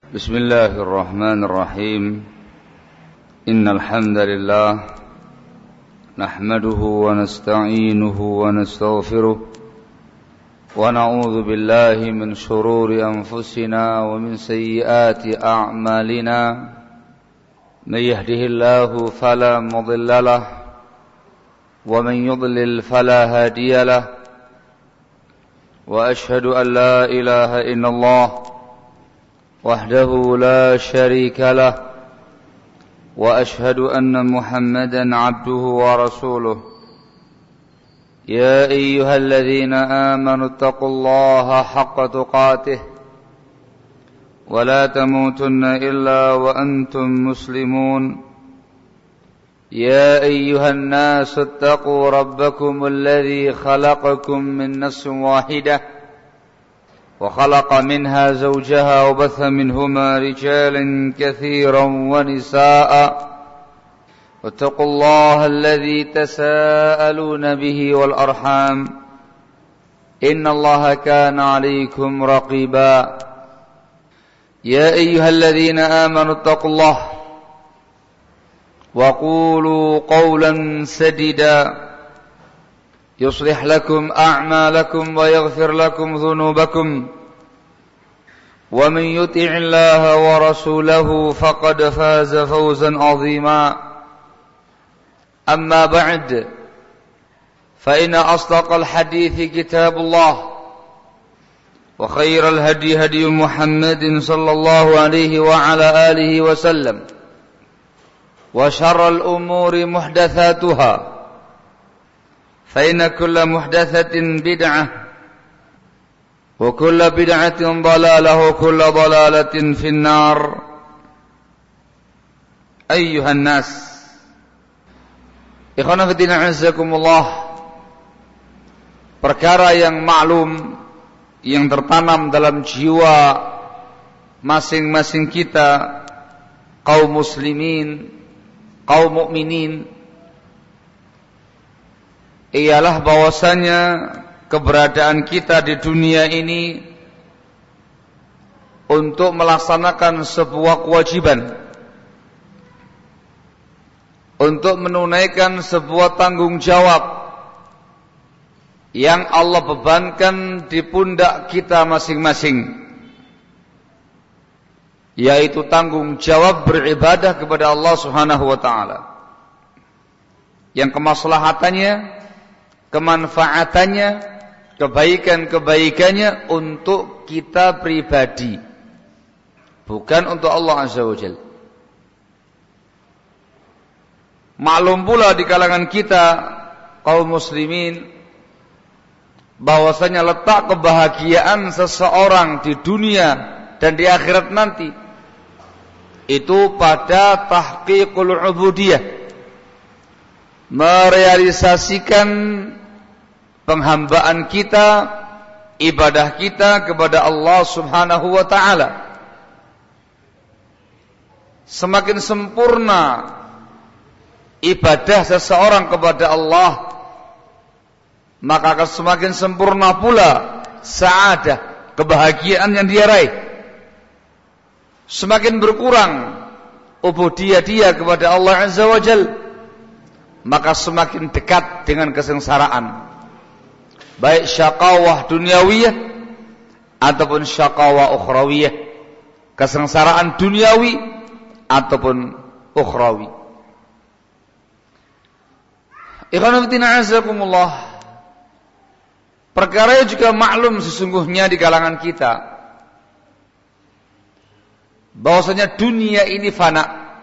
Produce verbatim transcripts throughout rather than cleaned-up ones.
بسم الله الرحمن الرحيم إن الحمد لله نحمده ونستعينه ونستغفره ونعوذ بالله من شرور أنفسنا ومن سيئات أعمالنا من يهده الله فلا مضل له ومن يضلل فلا هادي له وأشهد أن لا إله إلا الله وحده لا شريك له وأشهد أن محمدا عبده ورسوله يا أيها الذين آمنوا اتقوا الله حق تقاته ولا تموتن إلا وأنتم مسلمون يا أيها الناس اتقوا ربكم الذي خلقكم من نفس واحدة وخلق منها زوجها وبث منهما رجالا كثيرا ونساء واتقوا الله الذي تساءلون به والأرحام إن الله كان عليكم رقيبا يا أيها الذين آمنوا اتقوا الله وقولوا قولا سديدا يصلح لكم أعمالكم ويغفر لكم ذنوبكم ومن يطع الله ورسوله فقد فاز فوزا عظيما أما بعد فإن أصدق الحديث كتاب الله وخير الهدي هدي محمد صلى الله عليه وعلى آله وسلم وشر الأمور محدثاتها فإن كل محدثة بدعة وكل بدعة ضلالة وكل ضلالة في النار أيها الناس Ikhwan fillah azakumullah, perkara yang maklum yang tertanam dalam jiwa masing-masing kita kaum muslimin, kaum mukminin, ialah bahwasanya keberadaan kita di dunia ini untuk melaksanakan sebuah kewajiban, untuk menunaikan sebuah tanggung jawab yang Allah bebankan di pundak kita masing-masing, yaitu tanggung jawab beribadah kepada Allah Subhanahu wa taala, yang kemaslahatannya, kemanfaatannya, kebaikan-kebaikannya untuk kita pribadi, bukan untuk Allah Azza wa Jalla. Maklum pula di kalangan kita kaum muslimin bahwasanya letak kebahagiaan seseorang di dunia dan di akhirat nanti itu pada tahqiqul ubudiyah, merealisasikan penghambaan kita, ibadah kita kepada Allah Subhanahu wa taala. Semakin sempurna ibadah seseorang kepada Allah, maka akan semakin sempurna pula sa'adah, kebahagiaan yang dia raih. Semakin berkurang ubudiyah dia kepada Allah Azza wa Jalla, maka semakin dekat dengan kesengsaraan, baik syaqawah duniawiyah ataupun syaqawah ukhrawiyah, kesengsaraan duniawi ataupun ukhrawi. Ikhwan fillah azakumullah, perkara juga maklum sesungguhnya di kalangan kita bahwasanya dunia ini fana,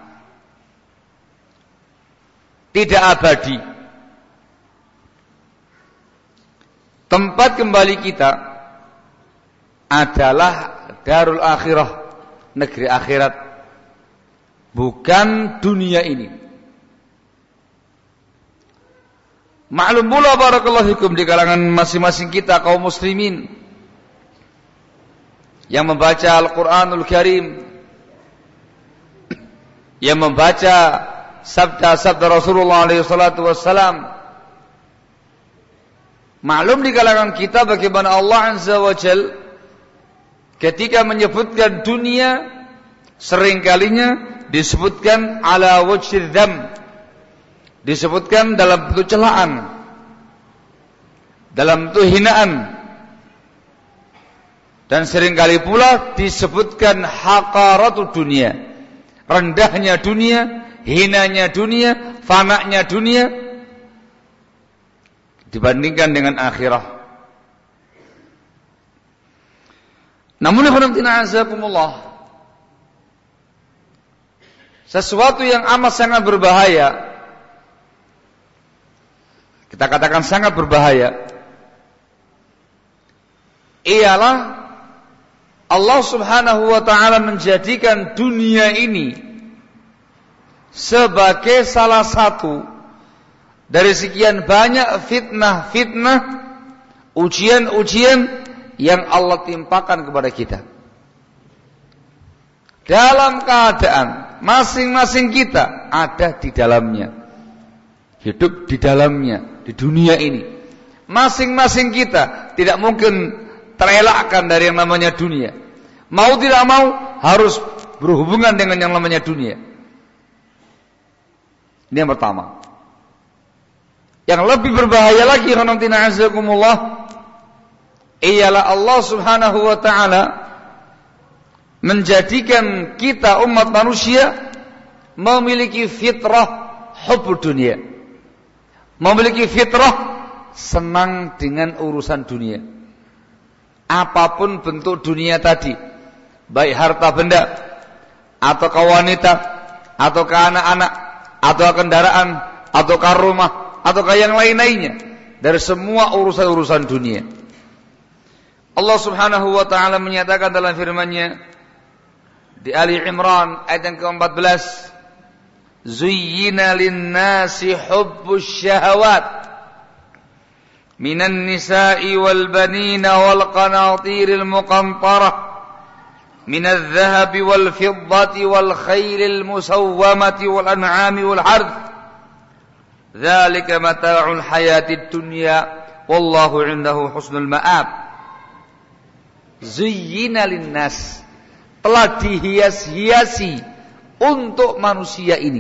tidak abadi. Tempat kembali kita adalah darul akhirah, negeri akhirat, bukan dunia ini. Maklum pula barakallahu fikum di kalangan masing-masing kita kaum muslimin yang membaca Al-Quranul Karim, yang membaca sabda-sabda Rasulullah alaihi salatu wassalam, maklum di kalangan kita bagaimana Allah Azza wa Jalla ketika menyebutkan dunia seringkalinya disebutkan ala wajhi dzam, disebutkan dalam bentuk celaan, dalam bentuk hinaan, dan seringkali pula disebutkan haqaratud dunia, rendahnya dunia, hinanya dunia, fananya dunia dibandingkan dengan akhirah. Namun azakumullah, sesuatu yang amat sangat berbahaya, kita katakan sangat berbahaya, ialah Allah subhanahu wa ta'ala menjadikan dunia ini sebagai salah satu dari sekian banyak fitnah-fitnah, ujian-ujian yang Allah timpakan kepada kita. Dalam keadaan masing-masing kita ada di dalamnya, hidup di dalamnya, di dunia ini. Masing-masing kita tidak mungkin terelakkan dari yang namanya dunia. Mau tidak mau harus berhubungan dengan yang namanya dunia. Ini yang pertama. Yang lebih berbahaya lagi, khonamtina azakumullah, ialah Allah subhanahu wa ta'ala menjadikan kita umat manusia memiliki fitrah hubbud dunia, memiliki fitrah senang dengan urusan dunia. Apapun bentuk dunia tadi, baik harta benda, atau ke wanita, atau ke anak-anak, atau ke kendaraan, atau ke rumah, atau ke yang lain-lainnya, dari semua urusan-urusan dunia. Allah subhanahu wa ta'ala menyatakan dalam firman-Nya di Ali Imran ayat yang keempat belas, Zuyyina lin-nasi hubbus syahawat minan nisa'i wal banina wal qanatiril muqantarah minadh dhahabi wal fiddati wal khaylil musawwamati wal an'ami wal harth dzalika mata'ul hayatid dunya wallahu 'indahu husnul ma'ab. Zuyyina linnas, telah dihias-hiasi untuk manusia ini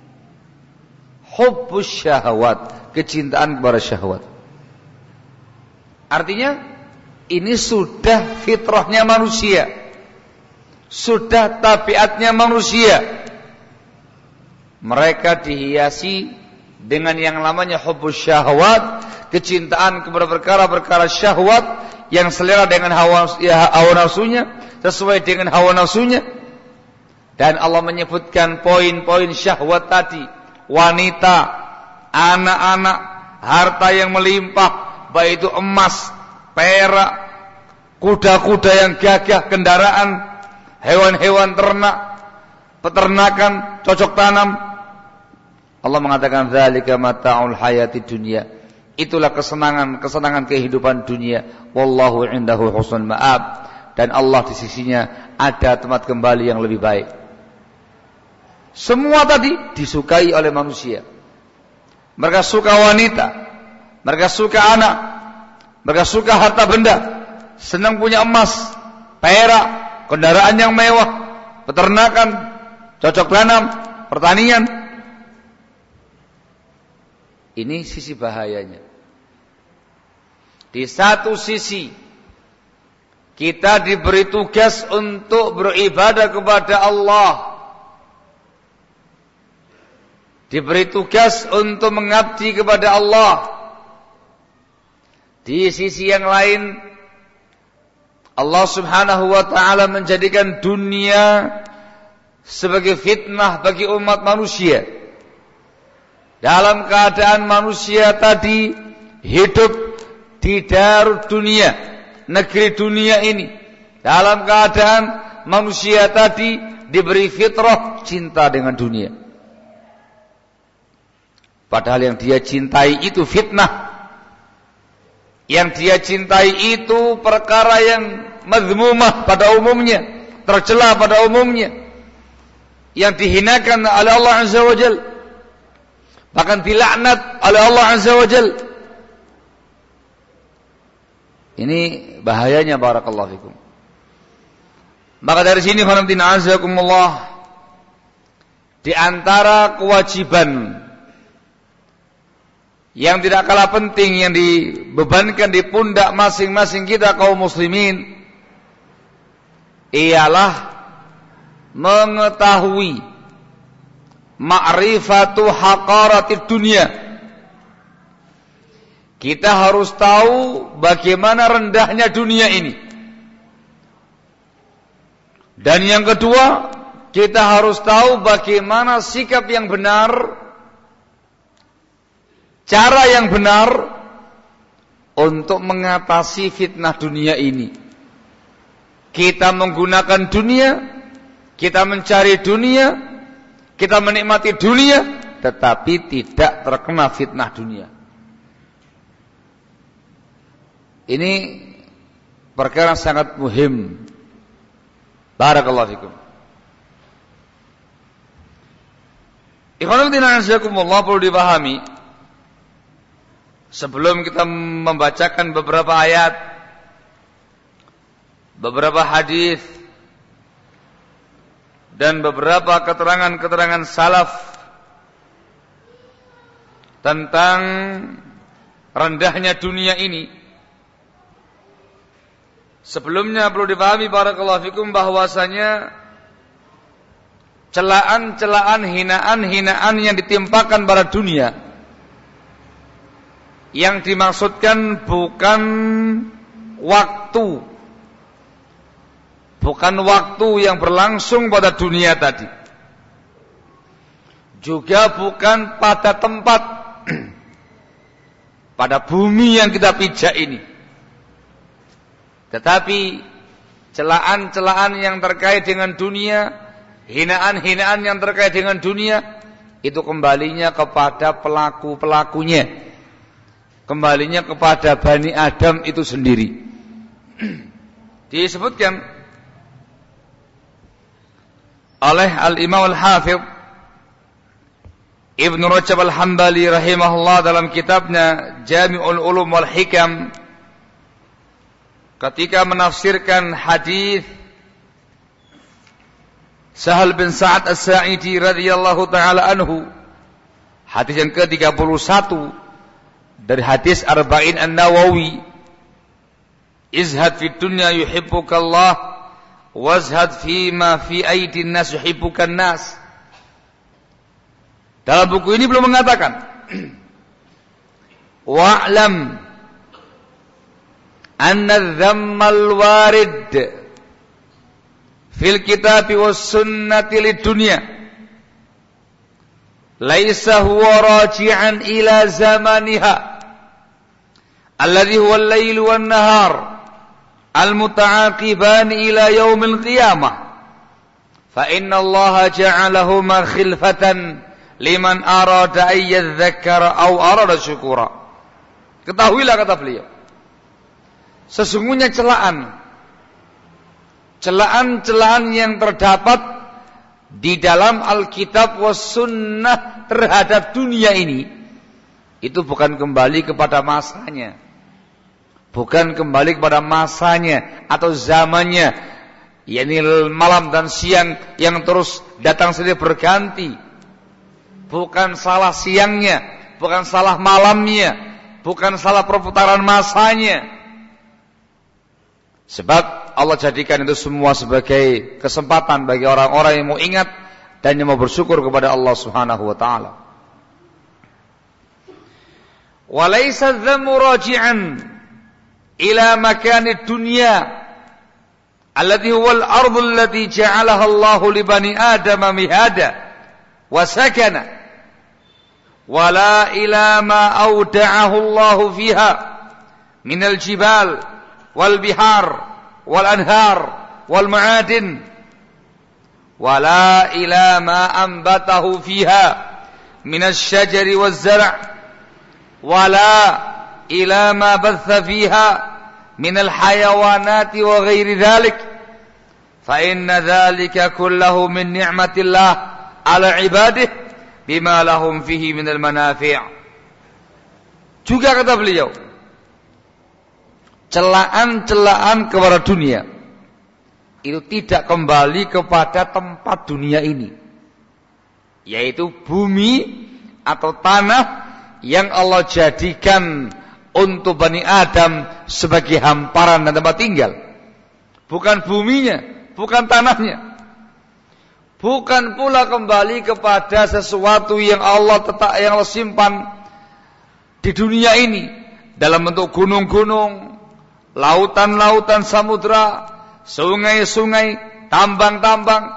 hubbus syahwat, kecintaan kepada syahwat. Artinya ini sudah fitrahnya manusia, sudah tabiatnya manusia. Mereka dihiasi dengan yang namanya hubbus syahwat, kecintaan kepada perkara-perkara syahwat yang selera dengan hawa, ya, hawa nafsunya, sesuai dengan hawa nafsunya. Dan Allah menyebutkan poin-poin syahwat tadi, wanita, anak-anak, harta yang melimpah, baik itu emas, perak, kuda-kuda yang gagah, kendaraan, hewan-hewan ternak, peternakan, cocok tanam. Allah mengatakan dzalika mata'ul hayatid dunya, itulah kesenangan kesenangan kehidupan dunia. Wallahu 'indahu husnul ma'ab, dan Allah di sisinya ada tempat kembali yang lebih baik. Semua tadi disukai oleh manusia. Mereka suka wanita, mereka suka anak, mereka suka harta benda, senang punya emas, perak, kendaraan yang mewah, peternakan, cocok tanam, pertanian. Ini sisi bahayanya. Di satu sisi kita diberi tugas untuk beribadah kepada Allah, diberi tugas untuk mengabdi kepada Allah. Di sisi yang lain, Allah subhanahu wa ta'ala menjadikan dunia sebagai fitnah bagi umat manusia. Dalam keadaan manusia tadi hidup di darud dunia, negeri dunia ini, dalam keadaan manusia tadi diberi fitrah cinta dengan dunia. Padahal yang dia cintai itu fitnah, yang dia cintai itu perkara yang mazmumah pada umumnya, tercela pada umumnya, yang dihinakan oleh Allah Azza wa Jalla, bahkan dilaknat oleh Allah Azza wa Jalla. Ini bahayanya, barakallahu fikum. Maka dari sini khonamtina azakumullah, di antara kewajiban yang tidak kalah penting yang dibebankan di pundak masing-masing kita kaum muslimin ialah mengetahui ma'rifatu haqaratid dunia. Kita harus tahu bagaimana rendahnya dunia ini. Dan yang kedua, kita harus tahu bagaimana sikap yang benar, cara yang benar untuk mengatasi fitnah dunia ini. Kita menggunakan dunia, kita mencari dunia, kita menikmati dunia, tetapi tidak terkena fitnah dunia. Ini perkara sangat muhim. Barakallahu fikum. Ikhwanul fillah azakumullah, perlu dipahami sebelum kita membacakan beberapa ayat, beberapa hadis dan beberapa keterangan-keterangan salaf tentang rendahnya dunia ini. Sebelumnya perlu dipahami barakallahu fikum bahwasanya celaan-celaan, hinaan-hinaan yang ditimpakan pada dunia, yang dimaksudkan bukan waktu, bukan waktu yang berlangsung pada dunia tadi, juga bukan pada tempat, pada bumi yang kita pijak ini, tetapi celaan-celaan yang terkait dengan dunia, hinaan-hinaan yang terkait dengan dunia, itu kembalinya kepada pelaku-pelakunya, kembalinya kepada Bani Adam itu sendiri. Disebutkan oleh Al-Imam Al-Hafidh Ibn Rajab Al-Hambali rahimahullah dalam kitabnya Jami'ul Ulum wal Hikam, ketika menafsirkan hadis Sahal bin Sa'ad As-Sa'idi radhiyallahu taala anhu, hadis yang ke tiga puluh satu dari hadis Arba'in An-Nawawi, izhad fid dunya yuhibbukallah wazhad fima fi aidin nas yuhibbukan nas. Dalam buku ini belum mengatakan wa'lam anna dhammal warid fil kitabi was sunnati lid dunya laisa huwa raji'an ila zamaniha alladhi huwa al-lail wan nahar al-muta'aqiban ila yaumil qiyamah fa inna Allah ja'alahuma khilfatan liman arada an yadhakkara aw arada syukura. Ketahuilah, kata beliau, sesungguhnya celaan celaan-celaan yang terdapat di dalam Alkitab was sunnah terhadap dunia ini, itu bukan kembali kepada masanya, bukan kembali kepada masanya atau zamannya, yakni malam dan siang yang terus datang silih berganti, bukan salah siangnya, bukan salah malamnya, bukan salah perputaran masanya. Sebab Allah jadikan itu semua sebagai kesempatan bagi orang-orang yang mau ingat dan yang mau bersyukur kepada Allah Subhanahu wa taala. Wa laysa dhammu raji'an ila makanid dunya alladhi huwa al-ardhu allati ja'alaha Allah li bani Adam mihada wa sakana wala ila ma awda'ahu Allah fiha min al-jibal wal bihar wal anhar wal ma'adin wala ila ma anbatahu fiha min asy-syajari waz-zar' wala ila ma batha fiha min al-hayawanati wa ghairi dhalik fa inna dhalika kullahu min ni'matillah ala ibadihi bima lahum fihi min al-manafi'. Juga kata beliau, celaan-celaan kepada dunia itu tidak kembali kepada tempat dunia ini, yaitu bumi atau tanah yang Allah jadikan untuk Bani Adam sebagai hamparan dan tempat tinggal. Bukan buminya, bukan tanahnya. Bukan pula kembali kepada sesuatu yang Allah tetap yang Allah simpan di dunia ini dalam bentuk gunung-gunung, lautan-lautan, samudra, sungai-sungai, tambang-tambang.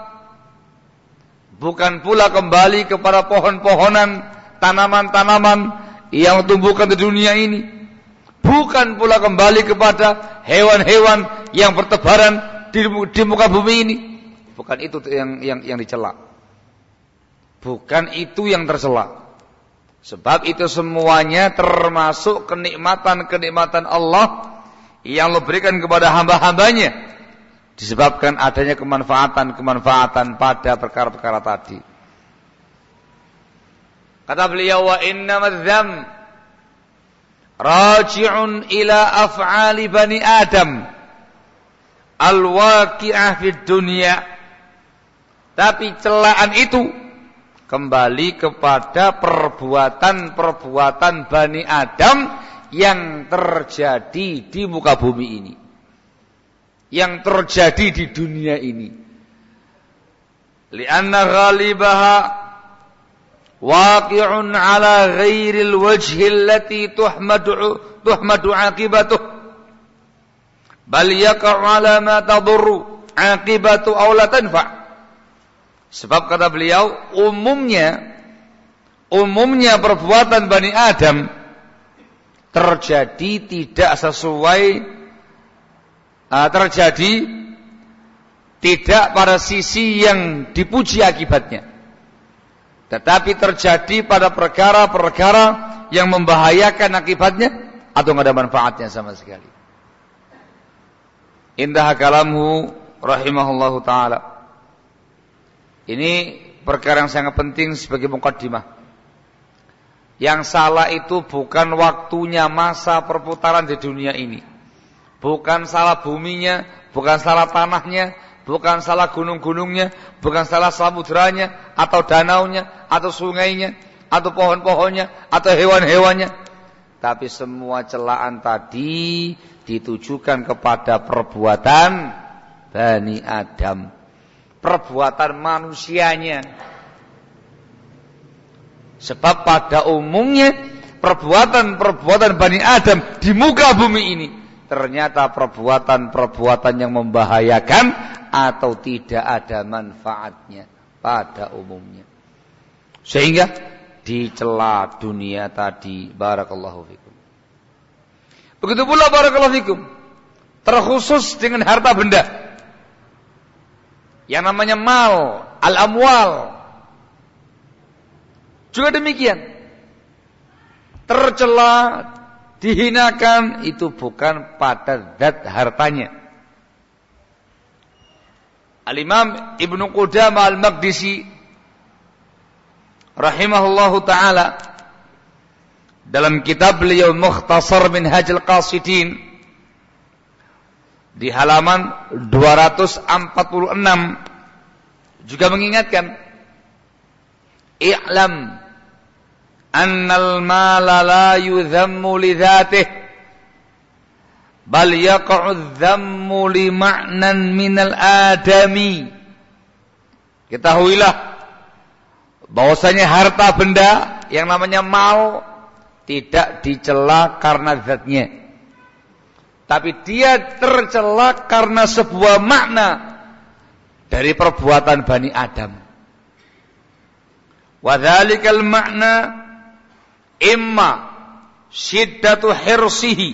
Bukan pula kembali kepada pohon-pohonan, tanaman-tanaman yang tumbuhkan di dunia ini. Bukan pula kembali kepada hewan-hewan yang bertebaran di, di muka bumi ini. Bukan itu yang yang yang dicela. Bukan itu yang tercela. Sebab itu semuanya termasuk kenikmatan-kenikmatan Allah yang Allah berikan kepada hamba-hambanya, disebabkan adanya kemanfaatan-kemanfaatan pada perkara-perkara tadi. Kata beliau, wa innamadz dzam raji'un ila af'ali bani Adam al-waqi'ah fid dunya. Tapi celaan itu kembali kepada perbuatan-perbuatan Bani Adam yang terjadi di muka bumi ini, yang terjadi di dunia ini. Lianna ghalibaha waqi'un ala ghairil wajhi allati tuhmadu tuhmadu aqibatuh, bal yaqa'u ala ma tadurru aqibatu aw la tanfa'. Sebab kata beliau, umumnya umumnya perbuatan Bani Adam terjadi tidak sesuai uh, terjadi tidak pada sisi yang dipuji akibatnya, tetapi terjadi pada perkara-perkara yang membahayakan akibatnya atau tidak ada manfaatnya sama sekali. Indah kalamhu rahimahullahu ta'ala. Ini perkara yang sangat penting sebagai mukaddimah. Yang salah itu bukan waktunya, masa perputaran di dunia ini. Bukan salah buminya, bukan salah tanahnya, bukan salah gunung-gunungnya, bukan salah samudranya, atau danaunya, atau sungainya, atau pohon-pohonnya, atau hewan-hewannya. Tapi semua celaan tadi ditujukan kepada perbuatan Bani Adam, perbuatan manusianya. Sebab pada umumnya perbuatan-perbuatan Bani Adam di muka bumi ini ternyata perbuatan-perbuatan yang membahayakan atau tidak ada manfaatnya pada umumnya, sehingga dicela dunia tadi. Barakallahu fikum. Begitu pula barakallahu fikum terkhusus dengan harta benda yang namanya mal, al-amwal. Juga demikian. Tercela, dihinakan, itu bukan pada zat hartanya. Al-Imam Ibnu Qudamah Al-Maqdisi rahimahullahu ta'ala dalam kitab beliau Mukhtasar Minhajul Qasidin di halaman dua ratus empat puluh enam juga mengingatkan, i'lam annal mala la yudhammu li dzatihi bal yaqa'u dzammu li ma'nan minal adami. Ketahuilah bahwasanya harta benda yang namanya mal tidak dicela karena zatnya, tapi dia tercela karena sebuah makna dari perbuatan Bani Adam. Wa dzalikal makna imma syiddatu hirsihi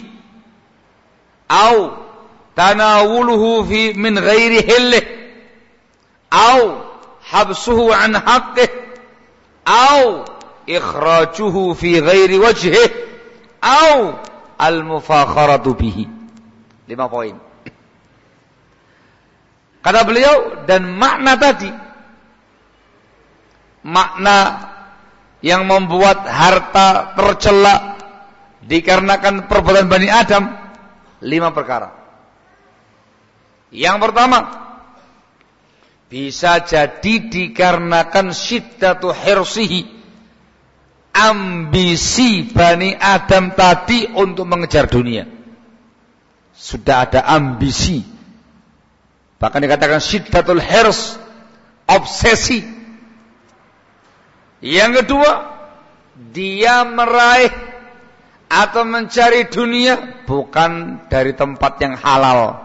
au tanawuluhu fi min ghairi hillih au habsuhu an haqqih au ikhrajuhu fi ghairi wajhih au al-mufakharatu bihi. Lima poin. Kata beliau, dan makna tadi, makna yang membuat harta tercela dikarenakan perbuatan Bani Adam, lima perkara. Yang pertama, bisa jadi dikarenakan syiddatu hirsihi, ambisi Bani Adam tadi untuk mengejar dunia. Sudah ada ambisi, bahkan dikatakan syiddatul hirs, obsesi. Yang kedua, dia meraih atau mencari dunia bukan dari tempat yang halal.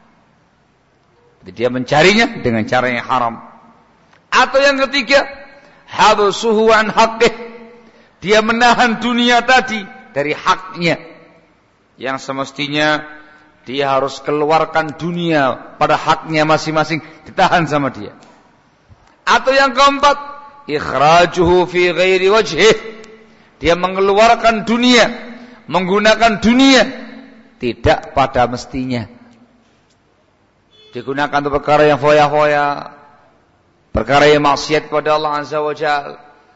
Dia mencarinya dengan cara yang haram. Atau yang ketiga, habsuhu an haqqih, dia menahan dunia tadi dari haknya, yang semestinya dia harus keluarkan dunia pada haknya masing-masing, ditahan sama dia. Atau yang keempat, ikhrajuhu fi ghairi wajhih, dia mengeluarkan dunia, menggunakan dunia tidak pada mestinya. Digunakan untuk perkara yang foya-foya, perkara yang maksiat kepada Allah Azza wa Jalla,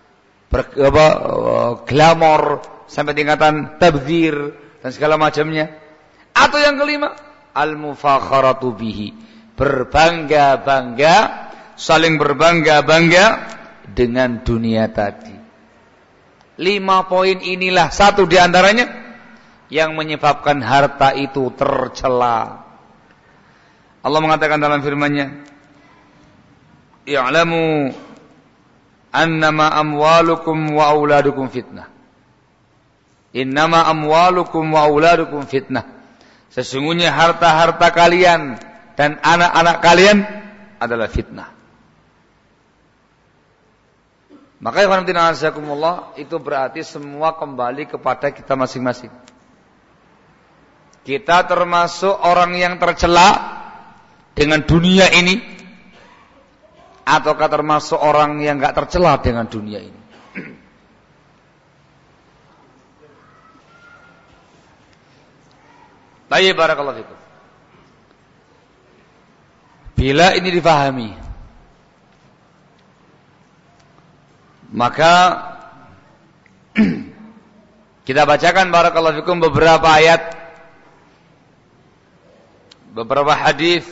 glamor sampai tingkatan tabdzir dan segala macamnya. Atau yang kelima, al-mufakharatu bihi, berbangga-bangga, saling berbangga-bangga dengan dunia tadi. Lima poin inilah satu di antaranya yang menyebabkan harta itu tercela. Allah mengatakan dalam firman-Nya, "I'lamu annama amwalukum wa auladukum fitnah." Innama amwalukum wa auladukum fitnah. Sesungguhnya harta-harta kalian dan anak-anak kalian adalah fitnah. Maka ikhwan fillah azakumullah, itu berarti semua kembali kepada kita masing-masing. Kita termasuk orang yang tercela dengan dunia ini, ataukah termasuk orang yang enggak tercela dengan dunia ini? Baik, barakallahu fikum. Bila ini difahami, maka kita bacakan barakallahu fikum beberapa ayat, beberapa hadis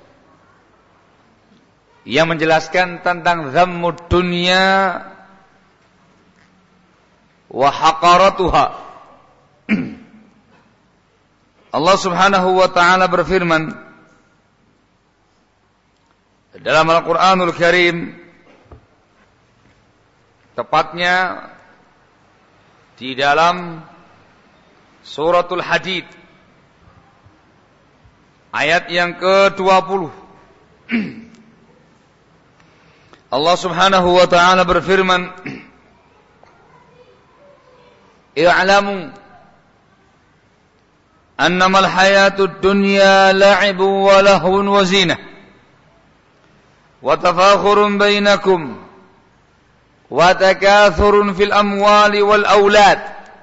yang menjelaskan tentang dhammud dunya wa haqaratuha. Allah Subhanahu wa taala berfirman dalam Al-Qur'anul Karim, tepatnya di dalam suratul Hadid ayat yang ke dua puluh. Allah Subhanahu wa taala berfirman, "I'lamu annamal hayatud dunya la'ibun wa lahwun wa zinah wa tafakhurun bainakum wa takathurun fil amwali wal aulad."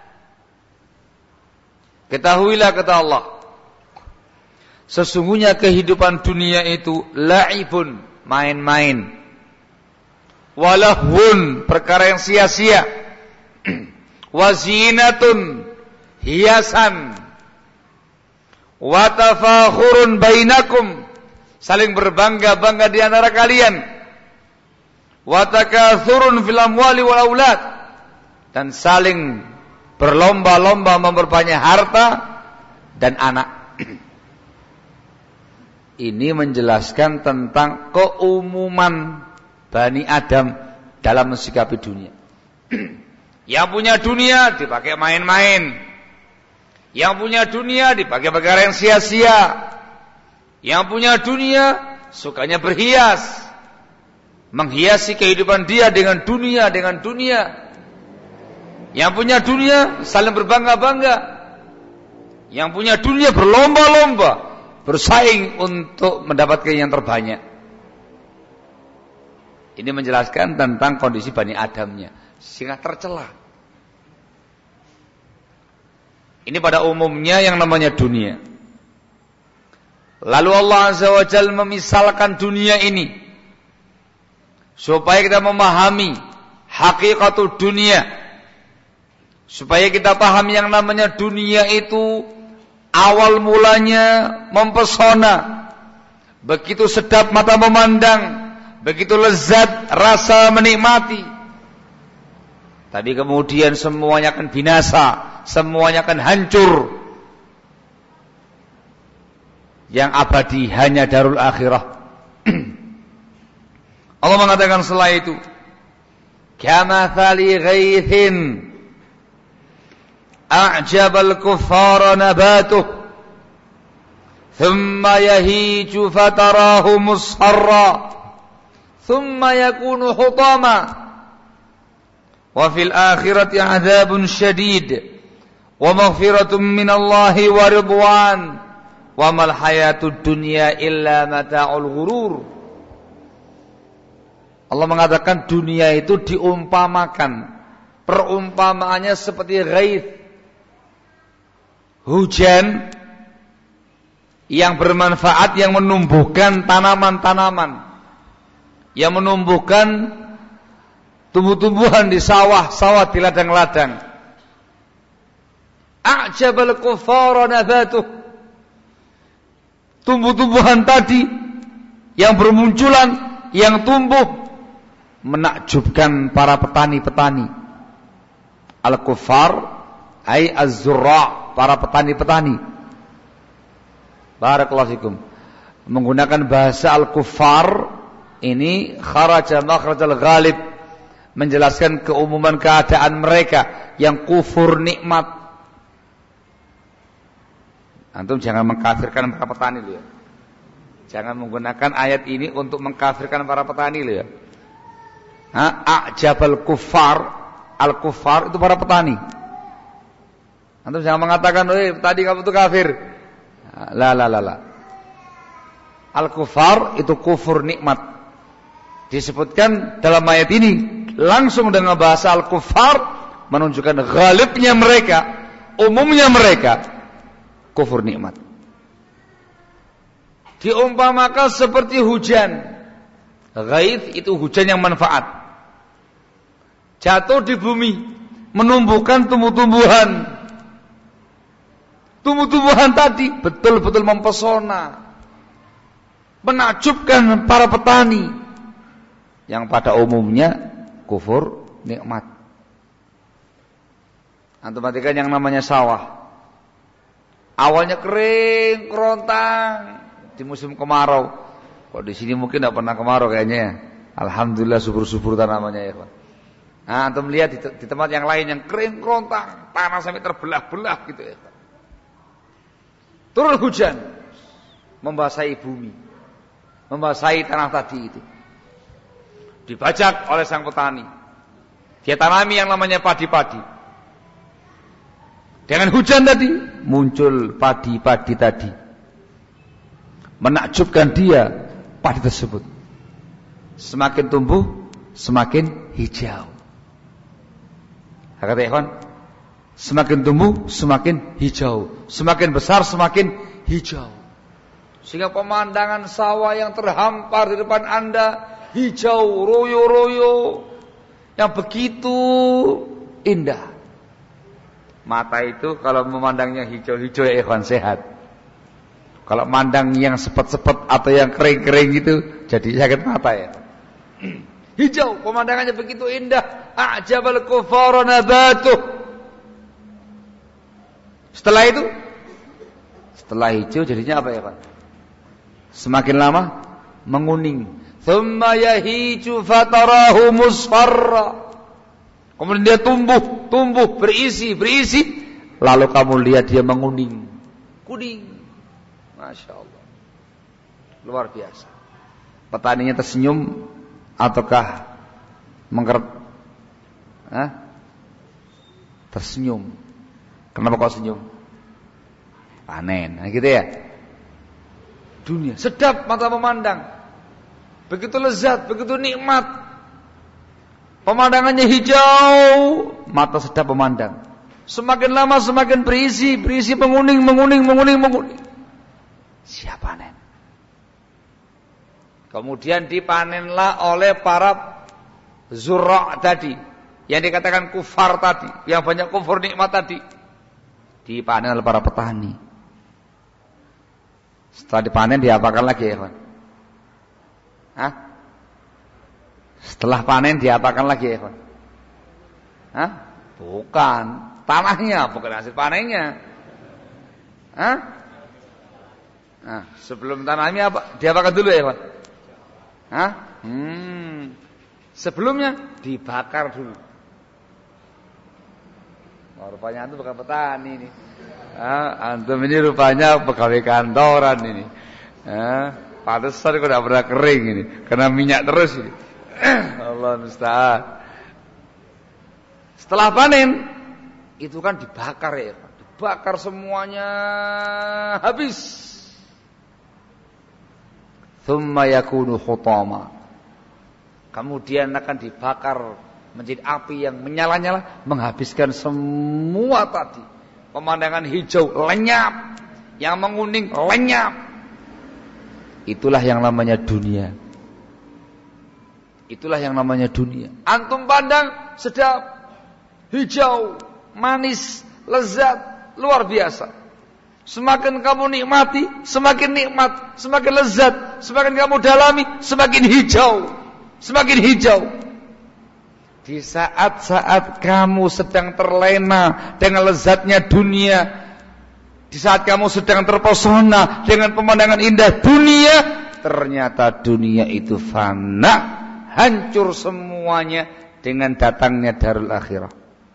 Ketahuilah, kata Allah, sesungguhnya kehidupan dunia itu la'ibun, main-main, walahun, perkara yang sia-sia, wazinatun, hiasan, watafakhurun bainakum, saling berbangga-bangga di antara kalian, watakathurun fil amwali wal aulad, dan saling berlomba-lomba memperbanyak harta dan anak. Ini menjelaskan tentang keumuman Bani Adam dalam mensikapi dunia. Yang punya dunia dipakai main-main, yang punya dunia dipakai perkara yang sia-sia, yang punya dunia sukanya berhias, menghiasi kehidupan dia dengan dunia, dengan dunia. Yang punya dunia saling berbangga-bangga, yang punya dunia berlomba-lomba, bersaing untuk mendapatkan yang terbanyak. Ini menjelaskan tentang kondisi Bani Adamnya, sehingga tercela. Ini pada umumnya yang namanya dunia. Lalu Allah Azza wa Jalla memisalkan dunia ini supaya kita memahami hakikatul dunia, supaya kita paham yang namanya dunia itu awal mulanya mempesona, begitu sedap mata memandang, begitu lezat rasa menikmati. Tapi kemudian semuanya akan binasa, semuanya akan hancur. Yang abadi hanya darul akhirah. Allah mengatakan setelah itu, kamathali ghaithin a'jabal kuffara nabatuh thumma yahiju fatarahu musharra thumma yakunu hutama wa fil akhirati 'adzabun syadid wa maghfiratun minallahi wa ridwan wa mal hayatud dunya illa mata'ul ghurur. Allah mengatakan dunia itu diumpamakan, perumpamaannya seperti ghaith, hujan yang bermanfaat, yang menumbuhkan tanaman-tanaman, yang menumbuhkan tumbuh-tumbuhan di sawah-sawah, di ladang-ladang. A'jabal kuffara nabatuh, tumbuh-tumbuhan tadi yang bermunculan, yang tumbuh, menakjubkan para petani-petani. Al-kuffar ay az-zurra', para petani-petani. Barakallahu fikum. Menggunakan bahasa al-kuffar ini kharaja makhrajal ghalib, menjelaskan keumuman keadaan mereka yang kufur nikmat. Antum jangan mengkafirkan para petani loh ya. Jangan menggunakan ayat ini untuk mengkafirkan para petani loh ya. A'jabal kuffar, al-kuffar itu para petani. Antum jangan mengatakan, "Eh, tadi kamu itu kafir." La la la la. Al-kuffar itu kufur nikmat. Disebutkan dalam ayat ini langsung dengan bahasa al-kuffar, menunjukkan ghalibnya mereka, umumnya mereka kufur nikmat. Diumpamakan seperti hujan. Ghaith itu hujan yang manfaat. Jatuh di bumi, menumbuhkan tumbuh-tumbuhan. Tumbuh-tumbuhan tadi betul-betul mempesona, menakjubkan para petani yang pada umumnya kufur nikmat. Antum perhatikan yang namanya sawah. Awalnya kering, kerontang di musim kemarau. Kok di sini mungkin tidak pernah kemarau kayaknya ya. Alhamdulillah subur-subur tanamannya ya, Pak. Nah, antum lihat di, di tempat yang lain yang kering kerontang, tanah sampai terbelah-belah gitu ya. Turun hujan, membasahi bumi, membasahi tanah tadi itu. Dibajak oleh sang petani. Dia tanami yang namanya padi-padi. Dengan hujan tadi muncul padi-padi tadi. Menakjubkan dia padi tersebut. Semakin tumbuh, semakin hijau. Kata ikhwan, semakin tumbuh, semakin hijau. Semakin besar, semakin hijau. Sehingga pemandangan sawah yang terhampar di depan Anda hijau, royo-royo, yang begitu indah. Mata itu kalau memandangnya hijau-hijau ya ikhwan sehat. Kalau mandang yang sepet-sepet atau yang kering-kering gitu, jadi sakit mata ya. Hijau, pemandangannya begitu indah. A'jabal kuffara nabatuh. Setelah itu, setelah hijau jadinya apa ya Pak? Semakin lama menguning. Thumma yahiju fatarahu musfarra. Kemudian dia tumbuh, tumbuh, berisi, berisi. Lalu kamu lihat dia menguning. Kuning. Masya Allah. Luar biasa. Petaninya tersenyum ataukah mengkeret? Hah? Tersenyum. Kenapa kau senyum? Panen. Nah, gitu ya. Dunia sedap mata memandang. Begitu lezat, begitu nikmat. Pemandangannya hijau, mata sedap memandang. Semakin lama semakin berisi, berisi menguning, menguning, menguning, menguning. Siap panen. Kemudian dipanenlah oleh para zurra' tadi, yang dikatakan kufar tadi, yang banyak kufur nikmat tadi. Dipanen oleh para petani. Setelah dipanen diapakan lagi ya, Pak? Hah? Setelah panen diapakan lagi ya, Pak? Hah? Bukan. Tanahnya, bukan hasil panennya. Hah? Nah, sebelum tanahnya apa? Diapakan dulu ya, Pak? Hah? Hmm. Sebelumnya dibakar dulu. Oh, rupanya antum bukan petani ini. Ah, antum ini rupanya pegawai kantoran ini. Ah, pantesan kok tidak pernah kering ini, karena minyak terus ini. Allah musta'an. Setelah panen itu kan dibakar ya, dibakar semuanya habis. Tsumma yakunu hutama. Kemudian akan dibakar menjadi api yang menyala-nyala, menghabiskan semua tadi. Pemandangan hijau lenyap, yang menguning lenyap. Itulah yang namanya dunia. Itulah yang namanya dunia. Antum pandang sedap, hijau, manis, lezat, luar biasa. Semakin kamu nikmati, semakin nikmat, semakin lezat. Semakin kamu dalami, semakin hijau, semakin hijau. Di saat-saat kamu sedang terlena dengan lezatnya dunia, di saat kamu sedang terpesona dengan pemandangan indah dunia, ternyata dunia itu fana, hancur semuanya dengan datangnya darul akhirah.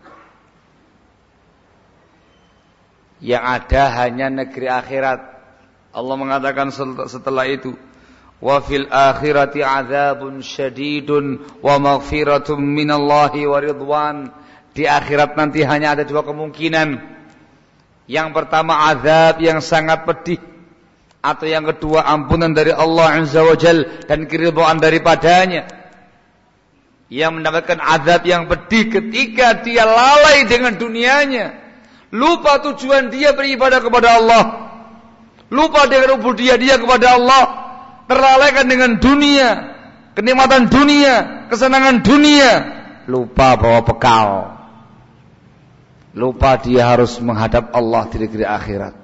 Yang ada hanya negeri akhirat. Allah mengatakan setelah itu, wa fil akhirati adzabun syadidun wa maghfiratun minallahi wa ridwan. Di akhirat nanti hanya ada dua kemungkinan. Yang pertama azab yang sangat pedih, atau yang kedua ampunan dari Allah Azza wa Jal dan keridhaan daripadanya. Yang mendapatkan azab yang pedih ketika dia lalai dengan dunianya, lupa tujuan dia beribadah kepada Allah, lupa dengan ubudiyah dia kepada Allah, terlalaikan dengan dunia, kenikmatan dunia, kesenangan dunia, lupa bawa bekal, lupa dia harus menghadap Allah di negeri akhirat.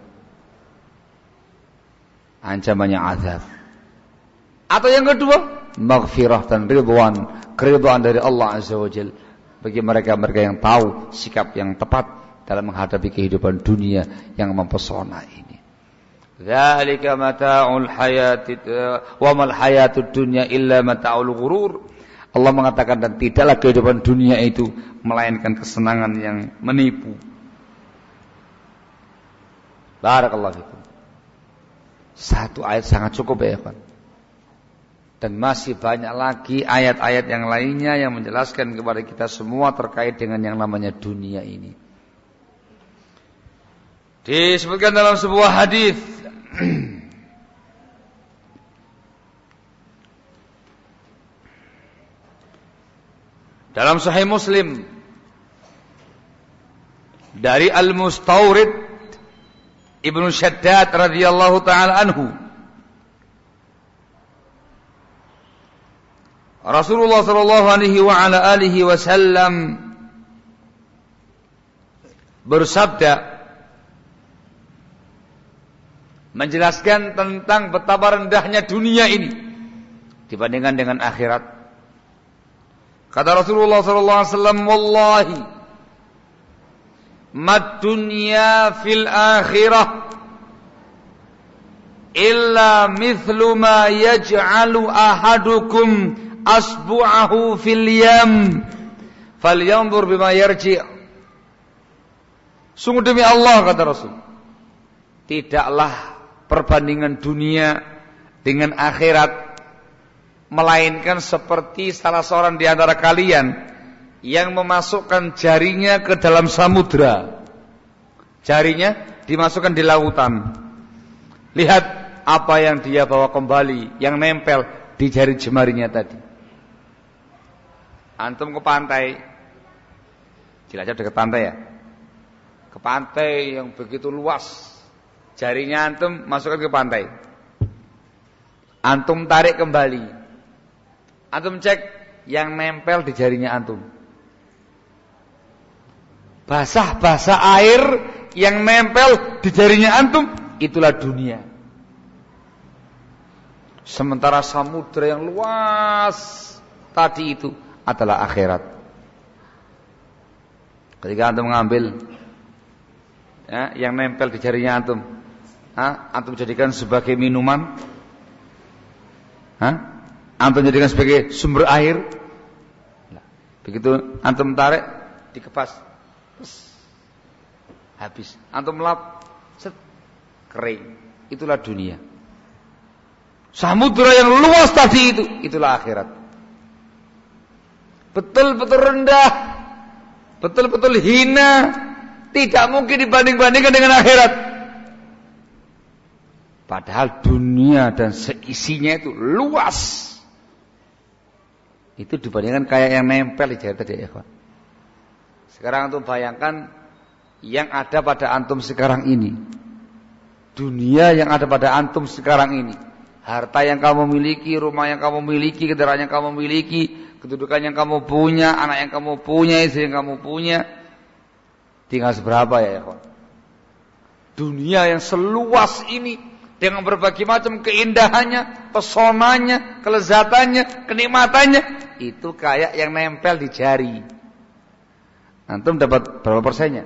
Ancamannya azab. Atau yang kedua, maghfirah dan ridwan, keridhaan dari Allah Azza wa Jalla bagi mereka-mereka yang tahu sikap yang tepat dalam menghadapi kehidupan dunia yang mempesona ini. Dzalika mata'ul hayatid wa mal hayatud dunya illa mata'ul ghurur. Allah mengatakan, dan tidaklah kehidupan dunia itu melainkan kesenangan yang menipu. Barakallahu fikum. Satu ayat sangat cukup ya, Pak. Dan masih banyak lagi ayat-ayat yang lainnya yang menjelaskan kepada kita semua terkait dengan yang namanya dunia ini. Disebutkan dalam sebuah hadis dalam Sahih Muslim dari Al-Mustawrid Ibnu Shaddad radhiyallahu taala anhu, Rasulullah sallallahu alaihi wa ala alihi wasallam bersabda menjelaskan tentang betapa rendahnya dunia ini dibandingkan dengan akhirat. Kata Rasulullah sallallahu alaihi wasallam, wallahi mad dunya fil akhirah illa mithlu ma yaj'alu ahadukum asbu'ahu fil yam falyanzur bima yarji'. Sungguh demi Allah, kata Rasul, tidaklah perbandingan dunia dengan akhirat melainkan seperti salah seorang di antara kalian yang memasukkan jarinya ke dalam samudra. Jarinya dimasukkan di lautan. Lihat apa yang dia bawa kembali, yang nempel di jari jemarinya tadi. Antum ke pantai, Cilacap dekat pantai ya, ke pantai yang begitu luas, jarinya antum masukkan ke pantai, antum tarik kembali, antum cek yang nempel di jarinya antum, basah-basah air yang nempel di jarinya antum, itulah dunia. Sementara samudra yang luas tadi itu adalah akhirat. Ketika antum mengambil ya, yang nempel di jarinya antum, ha? Antum jadikan sebagai minuman, ha? Antum jadikan sebagai sumber air. Begitu antum tarik, dikepas, habis. Antum lap, set, kering. Itulah dunia. Samudra yang luas tadi itu, itulah akhirat. Betul-betul rendah, betul-betul hina, tidak mungkin dibanding-bandingkan dengan akhirat. Padahal dunia dan seisinya itu luas. Itu dibandingkan kayak yang nempel di jari tadi, ya. Sekarang antum bayangkan yang ada pada antum sekarang ini. Dunia yang ada pada antum sekarang ini. Harta yang kamu miliki, rumah yang kamu miliki, kendaraan yang kamu miliki, kedudukan yang kamu punya, anak yang kamu punya, istri yang kamu punya, tinggal seberapa ya, ya. Dunia yang seluas ini dengan berbagai macam keindahannya, pesonanya, kelezatannya, kenikmatannya, itu kayak yang nempel di jari. Antum dapat berapa persennya?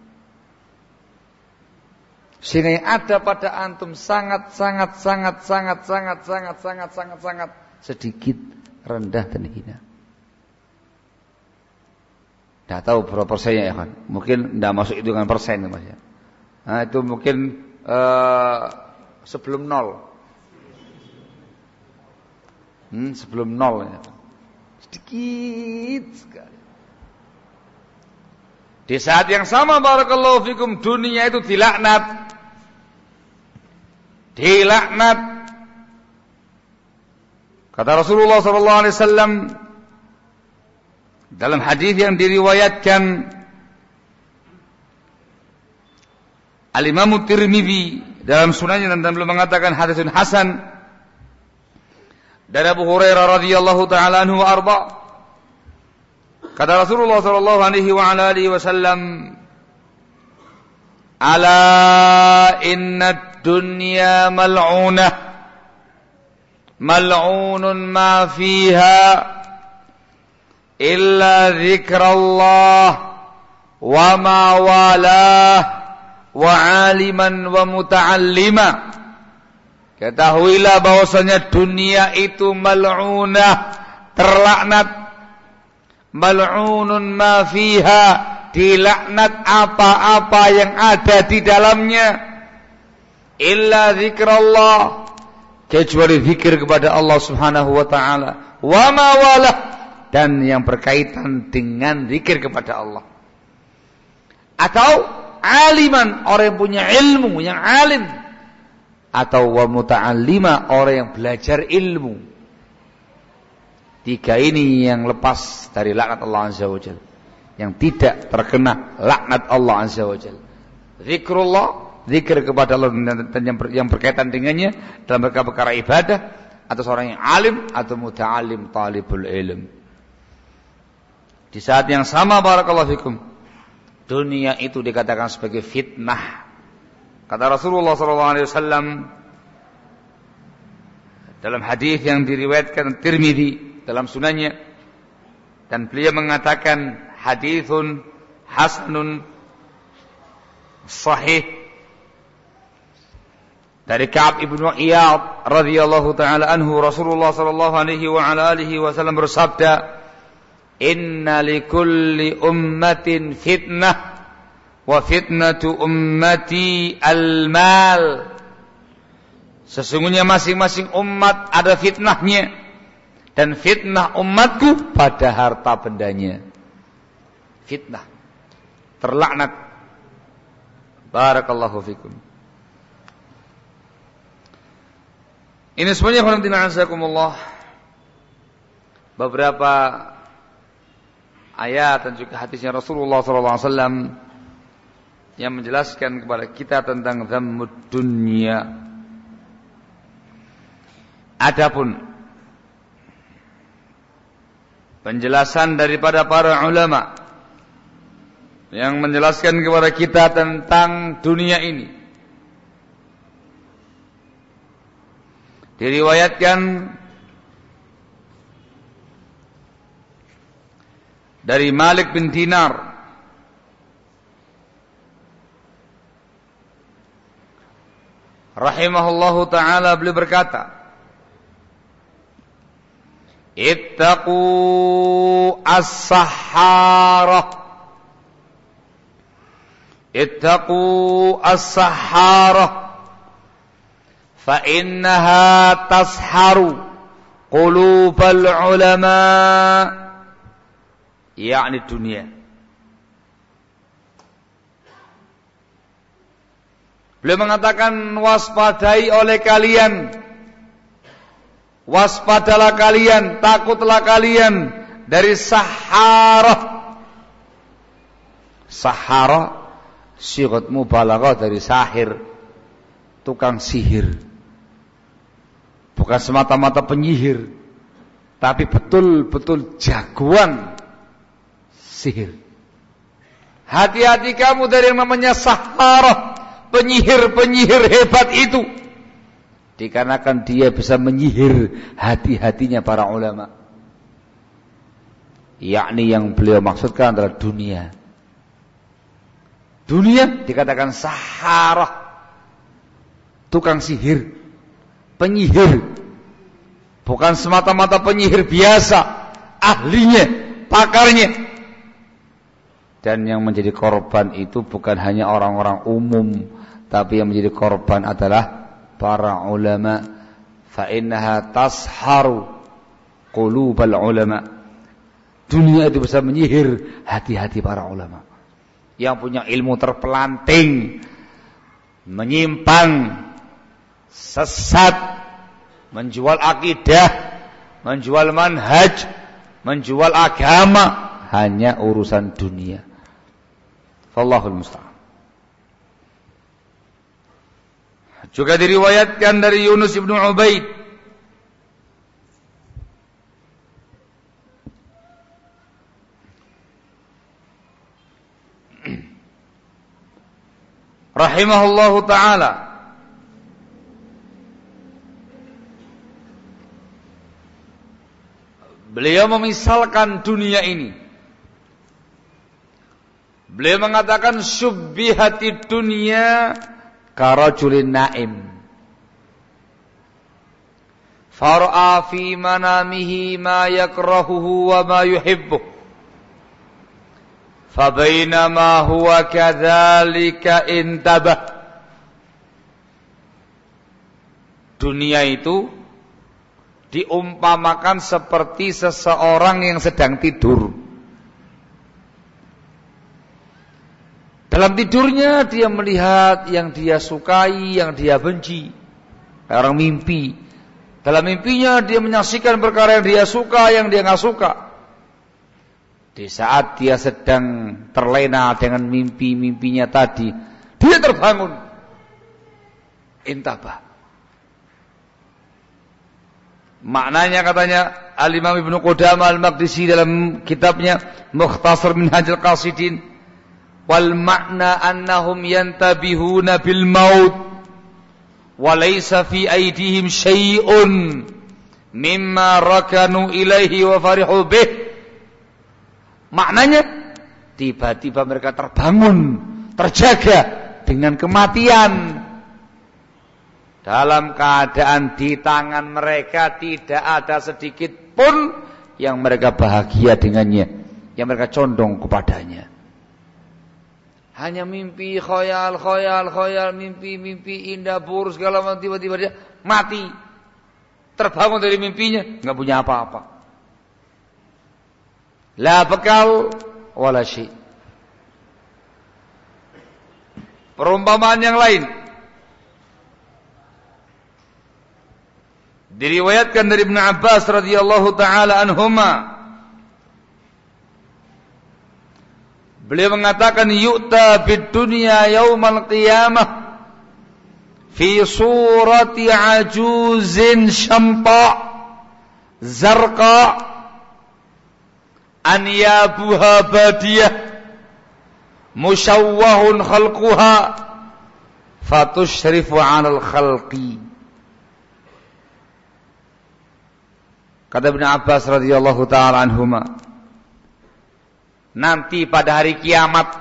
Sehingga yang ada pada antum sangat sangat sangat sangat sangat sangat sangat sangat sangat sedikit, rendah dan hina. Tidak tahu berapa persennya ya kan? Mungkin tidak masuk hitungan persen, Mas ya. Nah, itu mungkin uh, sebelum nol, hmm, sebelum nol ya. Sedikit sekali. Di saat yang sama barakallahu fikum, dunia itu dilaknat. Dilaknat. Kata Rasulullah sallallahu alaihi wasallam dalam hadis yang diriwayatkan Al-Imam Tirmidzi dalam sunannya, dan beliau mengatakan hadisun hasan, dari Abu Hurairah radhiyallahu taala anhu wa arda. Kata Rasulullah sallallahu alaihi wa ala alihi wasallam, ala inna dunya mal'unah mal'unun ma fiha illa dzikrullah wa ma walah wa aliman wa muta'allima. Ketahuilah bahwasanya dunia itu mal'unah, terlaknat. Mal'unun ma fiha, dilaknat apa-apa yang ada di dalamnya. Illa zikrullah, kecuali zikir kepada Allah Subhanahu wa taala, wa ma walah, dan yang berkaitan dengan zikir kepada Allah. Atau aliman, orang yang punya ilmu, yang alim. Atau wa muta'allima, orang yang belajar ilmu. Tiga ini yang lepas dari laknat Allah Azza wa Jalla, yang tidak terkena laknat Allah Azza wa Jalla. Zikrullah, zikir kepada Allah dan yang berkaitan dengannya dalam perkara ibadah, atau seorang yang alim atau muta'allim, talibul ilm. Di saat yang sama barakallahu fikum, dunia itu dikatakan sebagai fitnah. Kata Rasulullah sallallahu alaihi wasallam dalam hadis yang diriwayatkan Tirmidzi dalam sunannya, dan beliau mengatakan hadithun hasanun sahih dari Ka'ab ibnu Iyad radhiyallahu taala anhu, Rasulullah sallallahu alaihi wa ala alihi wasallam bersabda, inna likulli ummatin fitnah wa fitnatu ummati al-mal. Sesungguhnya masing-masing umat ada fitnahnya, dan fitnah umatku pada harta bendanya. Fitnah, terlaknat. Barakallahu fikum. Ini semuanya khonamtina azakumullah, beberapa ayat dan juga hadisnya Rasulullah sallallahu alaihi wasallam yang menjelaskan kepada kita tentang dhammud dunya. Adapun penjelasan daripada para ulama yang menjelaskan kepada kita tentang dunia ini, diriwayatkan dari Malik bin Dinar rahimahullahu ta'ala, beliau berkata, ittaqu as-sahara, ittaqu as-sahara fa innaha tasharu qulubal ulama, yakni dunia. Beliau mengatakan, waspadai oleh kalian, waspadalah kalian, takutlah kalian dari sahara. Sahara sigat mubalaghah dari sahir, tukang sihir. Bukan semata-mata penyihir, tapi betul-betul jagoan sihir. Hati-hati kamu dari yang namanya sahara, penyihir-penyihir hebat itu. Dikarenakan dia bisa menyihir hati-hatinya para ulama. Yakni yang beliau maksudkan adalah dunia. Dunia dikatakan sahara, tukang sihir, penyihir. Bukan semata-mata penyihir biasa, ahlinya, pakarnya. Dan yang menjadi korban itu bukan hanya orang-orang umum, tapi yang menjadi korban adalah para ulama. Fa innaha tasharu qulubal ulama. Dunia itu bisa menyihir hati-hati para ulama yang punya ilmu terpelanting, menyimpang, sesat, menjual akidah, menjual manhaj, menjual agama, hanya urusan dunia. Wallahul musta'an. Juga diriwayatkan dari Yunus ibnu Ubaid rahimahullahu ta'ala, beliau memisalkan dunia ini. Beliau mengatakan, syubbihatid dunya karajulin naim far'a fi manamihi ma yakrahuhu wa ma yuhibbuh fabainama huwa kadzalika intabah. Dunia itu diumpamakan seperti seseorang yang sedang tidur. Dalam tidurnya dia melihat yang dia sukai, yang dia benci. Orang mimpi. Dalam mimpinya dia menyaksikan perkara yang dia suka, yang dia nggak suka. Di saat dia sedang terlena dengan mimpi-mimpinya tadi, dia terbangun. Intabah. Maknanya katanya Al-Imam Ibnu Qudamah Al-Maqdisi dalam kitabnya Mukhtasar Minhajul Qasidin, wal makna annahum yantabihuna bil maut wa laysa fi aydihim syai'un mimma rakanu ilaihi wa farihu bih. Maknanya tiba-tiba mereka terbangun, terjaga dengan kematian. Dalam keadaan di tangan mereka tidak ada sedikit pun yang mereka bahagia dengannya, yang mereka condong kepadanya. Hanya mimpi, khoyal, khoyal, khoyal, mimpi, mimpi indah, buruk, segala macam. Tiba-tiba dia mati. Terbangun dari mimpinya, nggak punya apa-apa. La bekal, wala syai'. Perumpamaan yang lain diriwayatkan dari Ibnu Abbas radhiyallahu taala anhuma. Beliau mengatakan, yu'ta bid dunya yaumal qiyamah fi surati ajuzin syamta zarqa anyabuha badiyah musyawwahun khalquha fatushrifu 'alal khalqi. Kata Ibnu Abbas radhiyallahu taala anhuma, nanti pada hari kiamat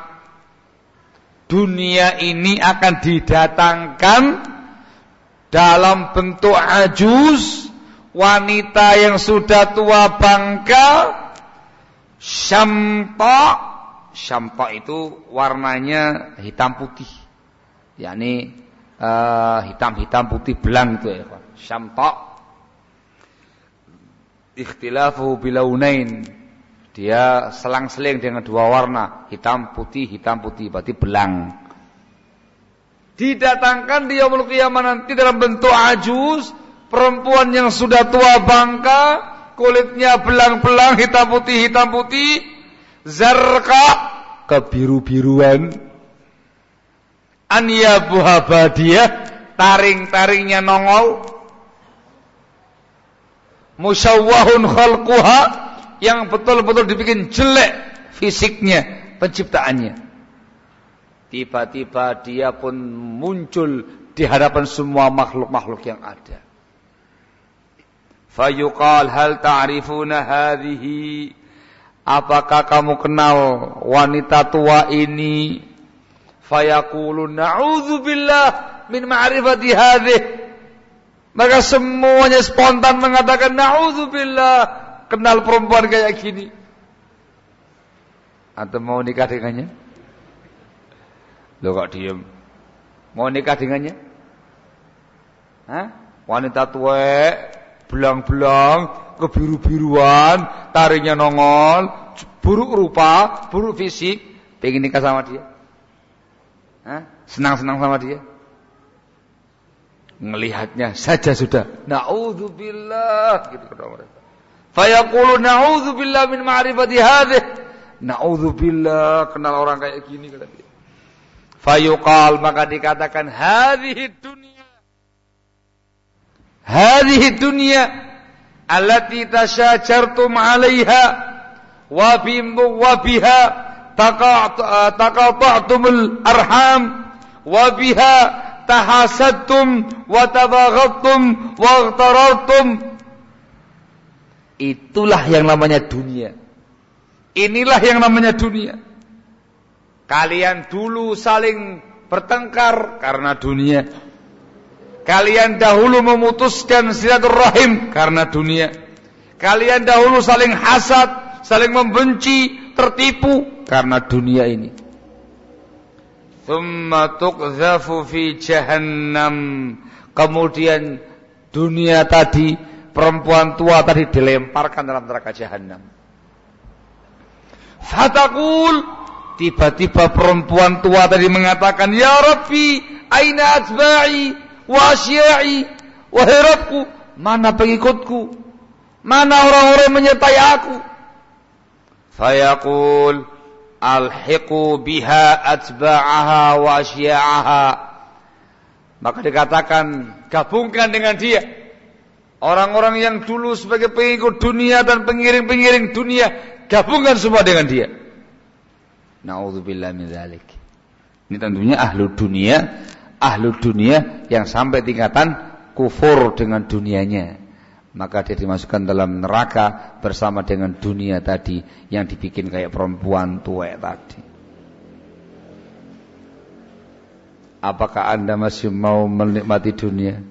dunia ini akan didatangkan dalam bentuk ajuz, wanita yang sudah tua bangka, syampa. Syampa itu warnanya hitam putih, yakni uh, hitam-hitam putih belang itu ya, syampa. Ikhtilafu bilaunain, dia selang-seling dengan dua warna, hitam putih, hitam putih, berarti belang. Didatangkan di yaumul qiyamah nanti dalam bentuk ajuz, perempuan yang sudah tua bangka, kulitnya belang-belang, hitam putih, hitam putih, zarqa, kebiru-biruan, anyabuha badiyah, taring-taringnya nongol, musyawwahun khalquha, yang betul-betul dibikin jelek fisiknya, penciptaannya. Tiba-tiba dia pun muncul di hadapan semua makhluk-makhluk yang ada. Fayuqal hal ta'rifuna hadhihi, apakah kamu kenal wanita tua ini? Fayaqulu na'udzubillah min ma'rifati hadhihi, maka semuanya spontan mengatakan na'udzubillah, kenal perempuan kayak gini. Atau mau nikah dengannya? Loh kok diem? Mau nikah dengannya? Hah? Wanita tua, belang-belang, kebiru-biruan, taringnya nongol, buruk rupa, buruk fisik, pengen nikah sama dia? Hah? Senang-senang sama dia? Melihatnya saja sudah na'udzubillah gitu kata mereka. Fayaqulu na'udzubillah min ma'rifati hadhihi, na'udzubillah kenal orang kayak gini kata dia. Fayuqal, maka dikatakan hadhihi dunya, hadhihi dunya allati tasyajartum 'alaiha wa bimbu wa biha taqata'tumul arham wa biha tahasadtum wa tabaghattum wa ightarartum. Itulah yang namanya dunia. Inilah yang namanya dunia. Kalian dulu saling bertengkar karena dunia. Kalian dahulu memutuskan silaturahim karena dunia. Kalian dahulu saling hasad, saling membenci, tertipu karena dunia ini. Thumma tuqdhafu fi jahannam, kemudian dunia tadi, perempuan tua tadi dilemparkan dalam neraka jahannam. Fataqul, tiba-tiba perempuan tua tadi mengatakan, ya Rabbi, aina atba'i wa asya'i, wahai Rabbku, mana pengikutku, mana orang-orang menyertai aku? Fayaqul alhiqu biha atba'aha wa asya'aha, maka dikatakan gabungkan dengan dia orang-orang yang dulu sebagai pengikut dunia dan pengiring-pengiring dunia, gabungkan semua dengan dia. Na'udzubillah min dzalik. Ini tentunya ahlu dunia, ahlu dunia yang sampai tingkatan kufur dengan dunianya, maka dia dimasukkan dalam neraka bersama dengan dunia tadi yang dibikin kayak perempuan tua tadi. Apakah Anda masih mau menikmati dunia?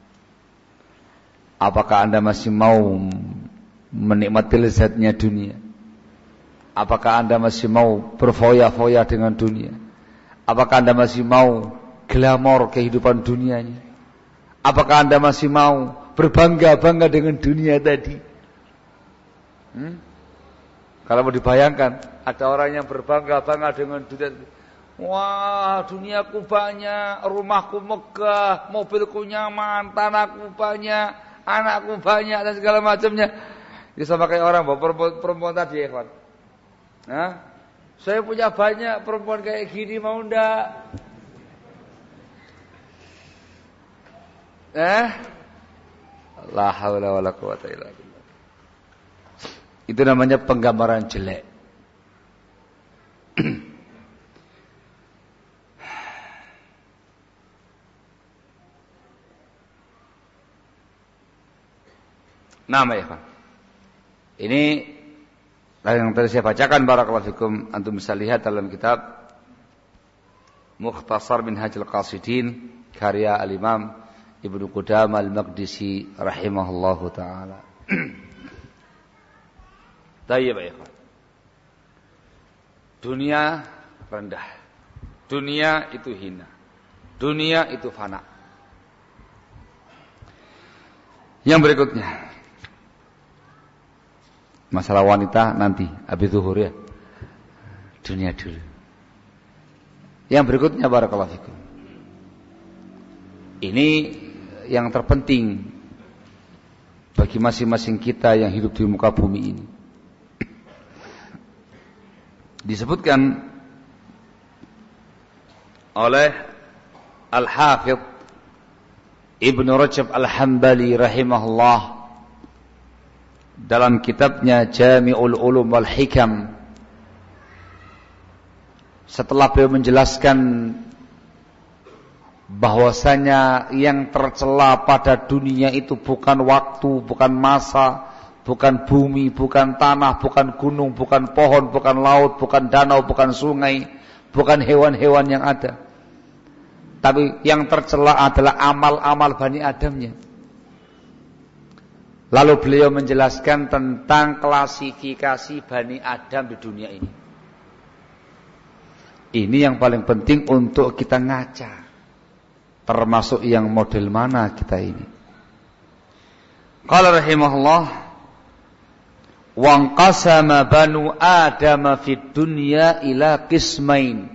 Apakah Anda masih mau menikmati lezatnya dunia? Apakah Anda masih mau berfoya-foya dengan dunia? Apakah Anda masih mau glamor kehidupan dunianya? Apakah Anda masih mau berbangga-bangga dengan dunia tadi? Hmm? Kalau mau dibayangkan, ada orang yang berbangga-bangga dengan dunia. Wah, duniaku banyak, rumahku megah, mobilku nyaman, tanahku banyak, anakku banyak dan segala macamnya. Itu sama kayak orang bawa perempuan, perempuan tadi ya kawan. Nah, saya punya banyak perempuan kayak gini, mau ndak? Eh? La haula wala quwata illa billah. Itu namanya penggambaran jelek. Nama ya, Pak. Ini yang tadi saya bacakan barakallahu fikum, antum bisa lihat dalam kitab Mukhtasar Minhajul Qasidin karya al-Imam Ibnu Qudamah al-Maqdisi rahimahullahu taala. Tayyib ya ikhwan. Dunia rendah. Dunia itu hina. Dunia itu fana. Yang berikutnya, masalah wanita nanti habis zuhur ya. Dunia dulu. Yang berikutnya barakallahu fikum. Ini yang terpenting bagi masing-masing kita yang hidup di muka bumi ini. Disebutkan oleh Al-Hafidh Ibnu Rajab Al-Hambali rahimahullah dalam kitabnya Jami'ul Ulum wal Hikam, setelah beliau menjelaskan bahwasanya yang tercela pada dunia itu bukan waktu, bukan masa, bukan bumi, bukan tanah, bukan gunung, bukan pohon, bukan laut, bukan danau, bukan sungai, bukan hewan-hewan yang ada. Tapi yang tercela adalah amal-amal Bani Adamnya. Lalu beliau menjelaskan tentang klasifikasi Bani Adam di dunia ini. Ini yang paling penting untuk kita ngaca. Termasuk yang model mana kita ini. Qala rahimahullah, wanqasama banu Adam fid dunya ila qismain.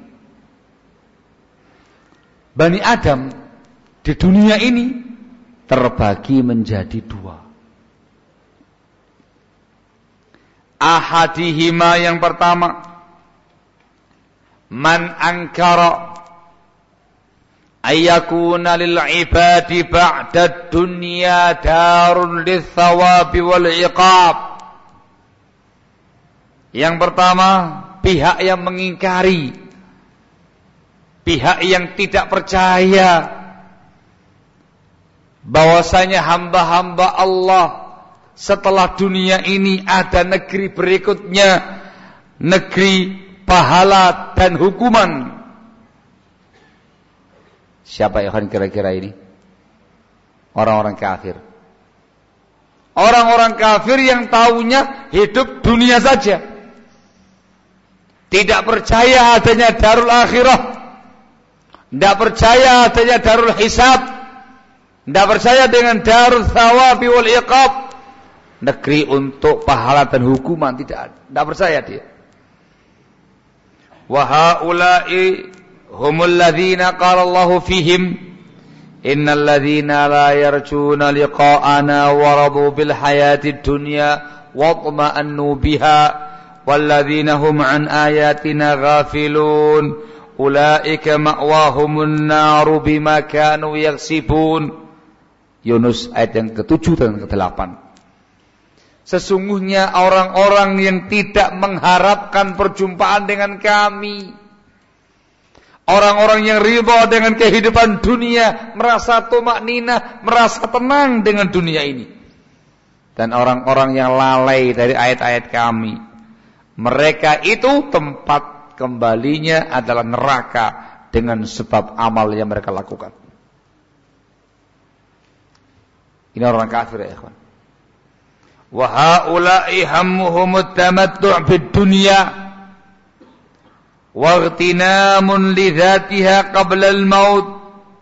Bani Adam di dunia ini terbagi menjadi dua. Ahadihima, yang pertama, man angkara ayyakuna lil ibadi ba'da dunya darun lithawabi wal iqab. Yang pertama, pihak yang mengingkari, pihak yang tidak percaya bahwasanya hamba-hamba Allah setelah dunia ini ada negeri berikutnya, negeri pahala dan hukuman. Siapa yang kira-kira ini? Orang-orang kafir. Orang-orang kafir yang taunya hidup dunia saja, tidak percaya adanya darul akhirah, tidak percaya adanya darul hisab, tidak percaya dengan darul thawabi wal iqab, negeri untuk pahala dan hukuman, tidak tidak percaya dia. Wa haula'i humul ladzina qala Allahu fihim innal ladzina la yarjuna liqa'ana wa radu bil hayatid dunya wa tma'annu biha wal ladzina hum an ayatina ghafilun ulaika ma'wahumun naru bima kanu yaksibun. Yunus ayat yang ketujuh dan kedelapan. Sesungguhnya orang-orang yang tidak mengharapkan perjumpaan dengan kami, orang-orang yang ridha dengan kehidupan dunia, merasa tumakninah, merasa tenang dengan dunia ini, dan orang-orang yang lalai dari ayat-ayat kami, mereka itu tempat kembalinya adalah neraka dengan sebab amal yang mereka lakukan. Ini orang kafir ya ikhwan. Wa haula'i hammuhumut tamattu' bid dunya wa ightinamun li dzatiha qabla al maut.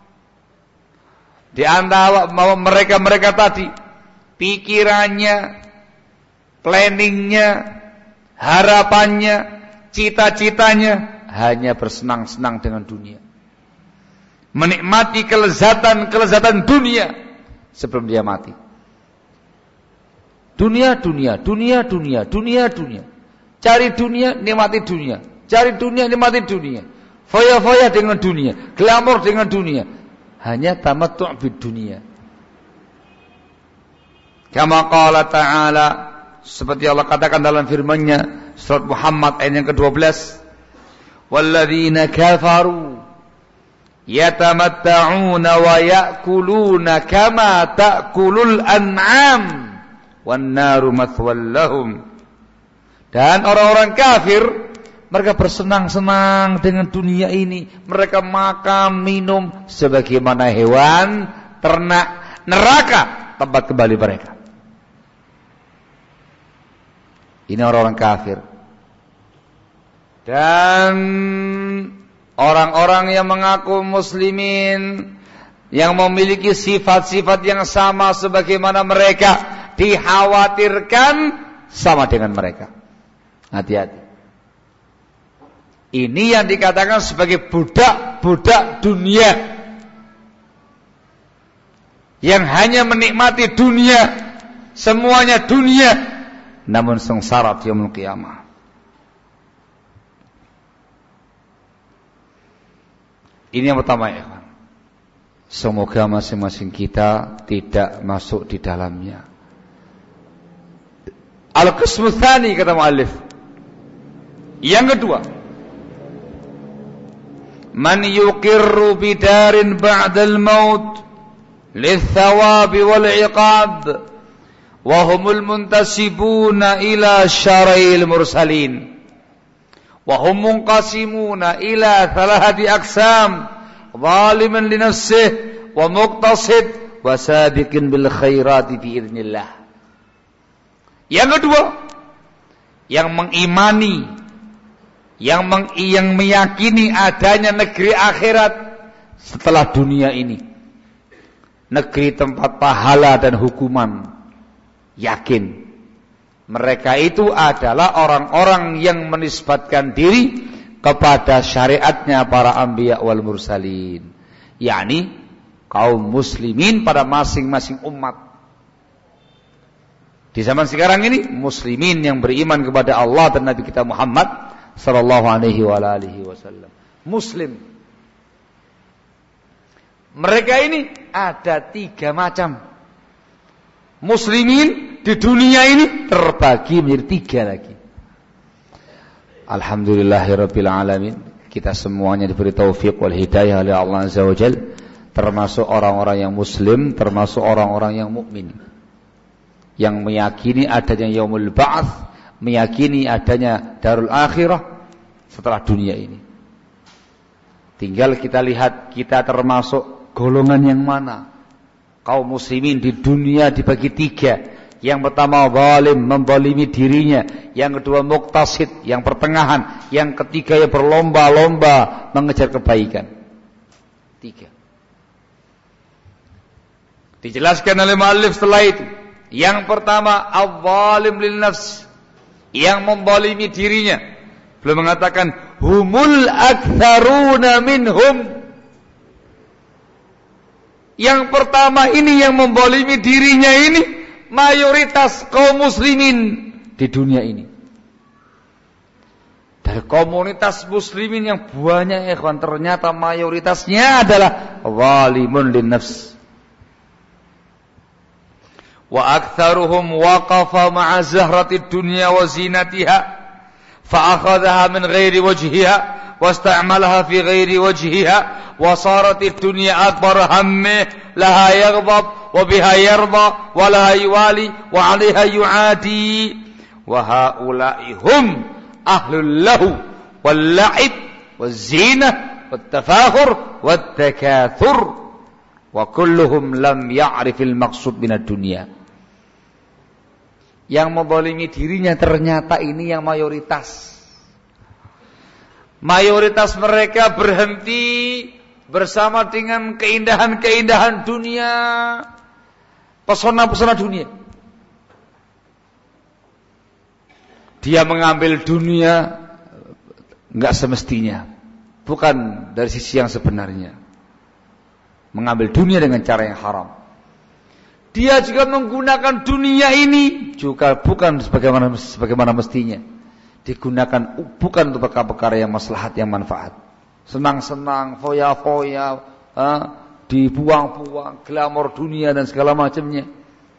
Di antara mereka-mereka tadi, pikirannya, planningnya, harapannya, cita-citanya hanya bersenang-senang dengan dunia, menikmati kelezatan-kelezatan dunia sebelum dia mati. Dunia, dunia, dunia, dunia, dunia, dunia. Cari dunia, nikmati dunia. Cari dunia, nikmati dunia. Foya-foya dengan dunia, glamor dengan dunia. Hanya tamattu' bid dunia. Kama qala ta'ala, seperti Allah katakan dalam firman-Nya surat Muhammad ayat yang kedua belas, walladzina kafaru yatamatta'una wa ya'kuluna kama ta'kulul an'am wan naru mathwal lahum. Dan orang-orang kafir, mereka bersenang-senang dengan dunia ini. Mereka makan, minum sebagaimana hewan, ternak, neraka tempat kembali mereka. Ini orang-orang kafir. Dan orang-orang yang mengaku muslimin, yang memiliki sifat-sifat yang sama sebagaimana mereka, dikhawatirkan sama dengan mereka. Hati-hati. Ini yang dikatakan sebagai budak-budak dunia, yang hanya menikmati dunia, semuanya dunia, namun sengsara di yaumul qiyamah. Ini yang pertama, ya. Semoga masing-masing kita tidak masuk di dalamnya. Al-qismu tsani, kata muallif. Yang kedua, man yuqirru bidarin ba'dal maut lil-thawabi wal-iqab wa humul muntasibuna ila syara'il mursalin wa hum munqasimuna ila thalathati aqsam zaliman li nafsihi wa muqtasid wa sabiqin bil khairati bi idznillah. Yang kedua, yang mengimani, yang meng, yang meyakini adanya negeri akhirat setelah dunia ini, negeri tempat pahala dan hukuman, yakin mereka itu adalah orang-orang yang menisbatkan diri kepada syariatnya para anbiya wal mursalin, yakni kaum muslimin pada masing-masing umat. Di zaman sekarang ini, muslimin yang beriman kepada Allah dan Nabi kita Muhammad sallallahu alaihi wa alihi wasallam. Muslim. Mereka ini ada tiga macam. Muslimin di dunia ini terbagi menjadi tiga lagi. Alhamdulillahirabbil alamin. Kita semuanya diberi taufik wal hidayah oleh Allah Azza wa Jalla, termasuk orang-orang yang muslim, termasuk orang-orang yang mukmin, yang meyakini adanya yaumul ba'ats, meyakini adanya darul akhirah setelah dunia ini. Tinggal kita lihat kita termasuk golongan yang mana. Kaum muslimin di dunia dibagi tiga. Yang pertama zalim, membalimi dirinya. Yang kedua muqtasid, yang pertengahan. Yang ketiga yang berlomba-lomba mengejar kebaikan. Tiga. Dijelaskan oleh muallif setelah itu. Yang pertama al-zalim lil nafs, yang membalimi dirinya. Belum mengatakan humul aktsaruna minhum. Yang pertama ini yang membalimi dirinya ini mayoritas kaum muslimin di dunia ini. Dari komunitas muslimin yang banyak, ikhwan, ternyata mayoritasnya adalah zalimun lin nafs. Wa aktsaruhum waqafa ma'a zahratid dunya wa zinatiha fa akhadhaha min ghairi wajhiha واستعملها في غير وجهها وصارت الدنيا أكبر همه لها يغضب وبها يرضى ولها يوالي وعليها يعادي وهؤلاء هم أهل اللهو واللعب والزينة والتفاخر والتكاثر وكلهم لم يعرف المقصود من الدنيا. Yang menzalimi dirinya ternyata ini yang mayoritas. Mayoritas mereka berhenti bersama dengan keindahan-keindahan dunia, pesona-pesona dunia. Dia mengambil dunia enggak semestinya, bukan dari sisi yang sebenarnya. Mengambil dunia dengan cara yang haram. Dia juga menggunakan dunia ini juga bukan sebagaimana sebagaimana mestinya. Digunakan bukan untuk perkara-perkara yang maslahat, yang manfaat. Senang-senang, foya-foya, eh, dibuang-buang, glamor dunia dan segala macamnya.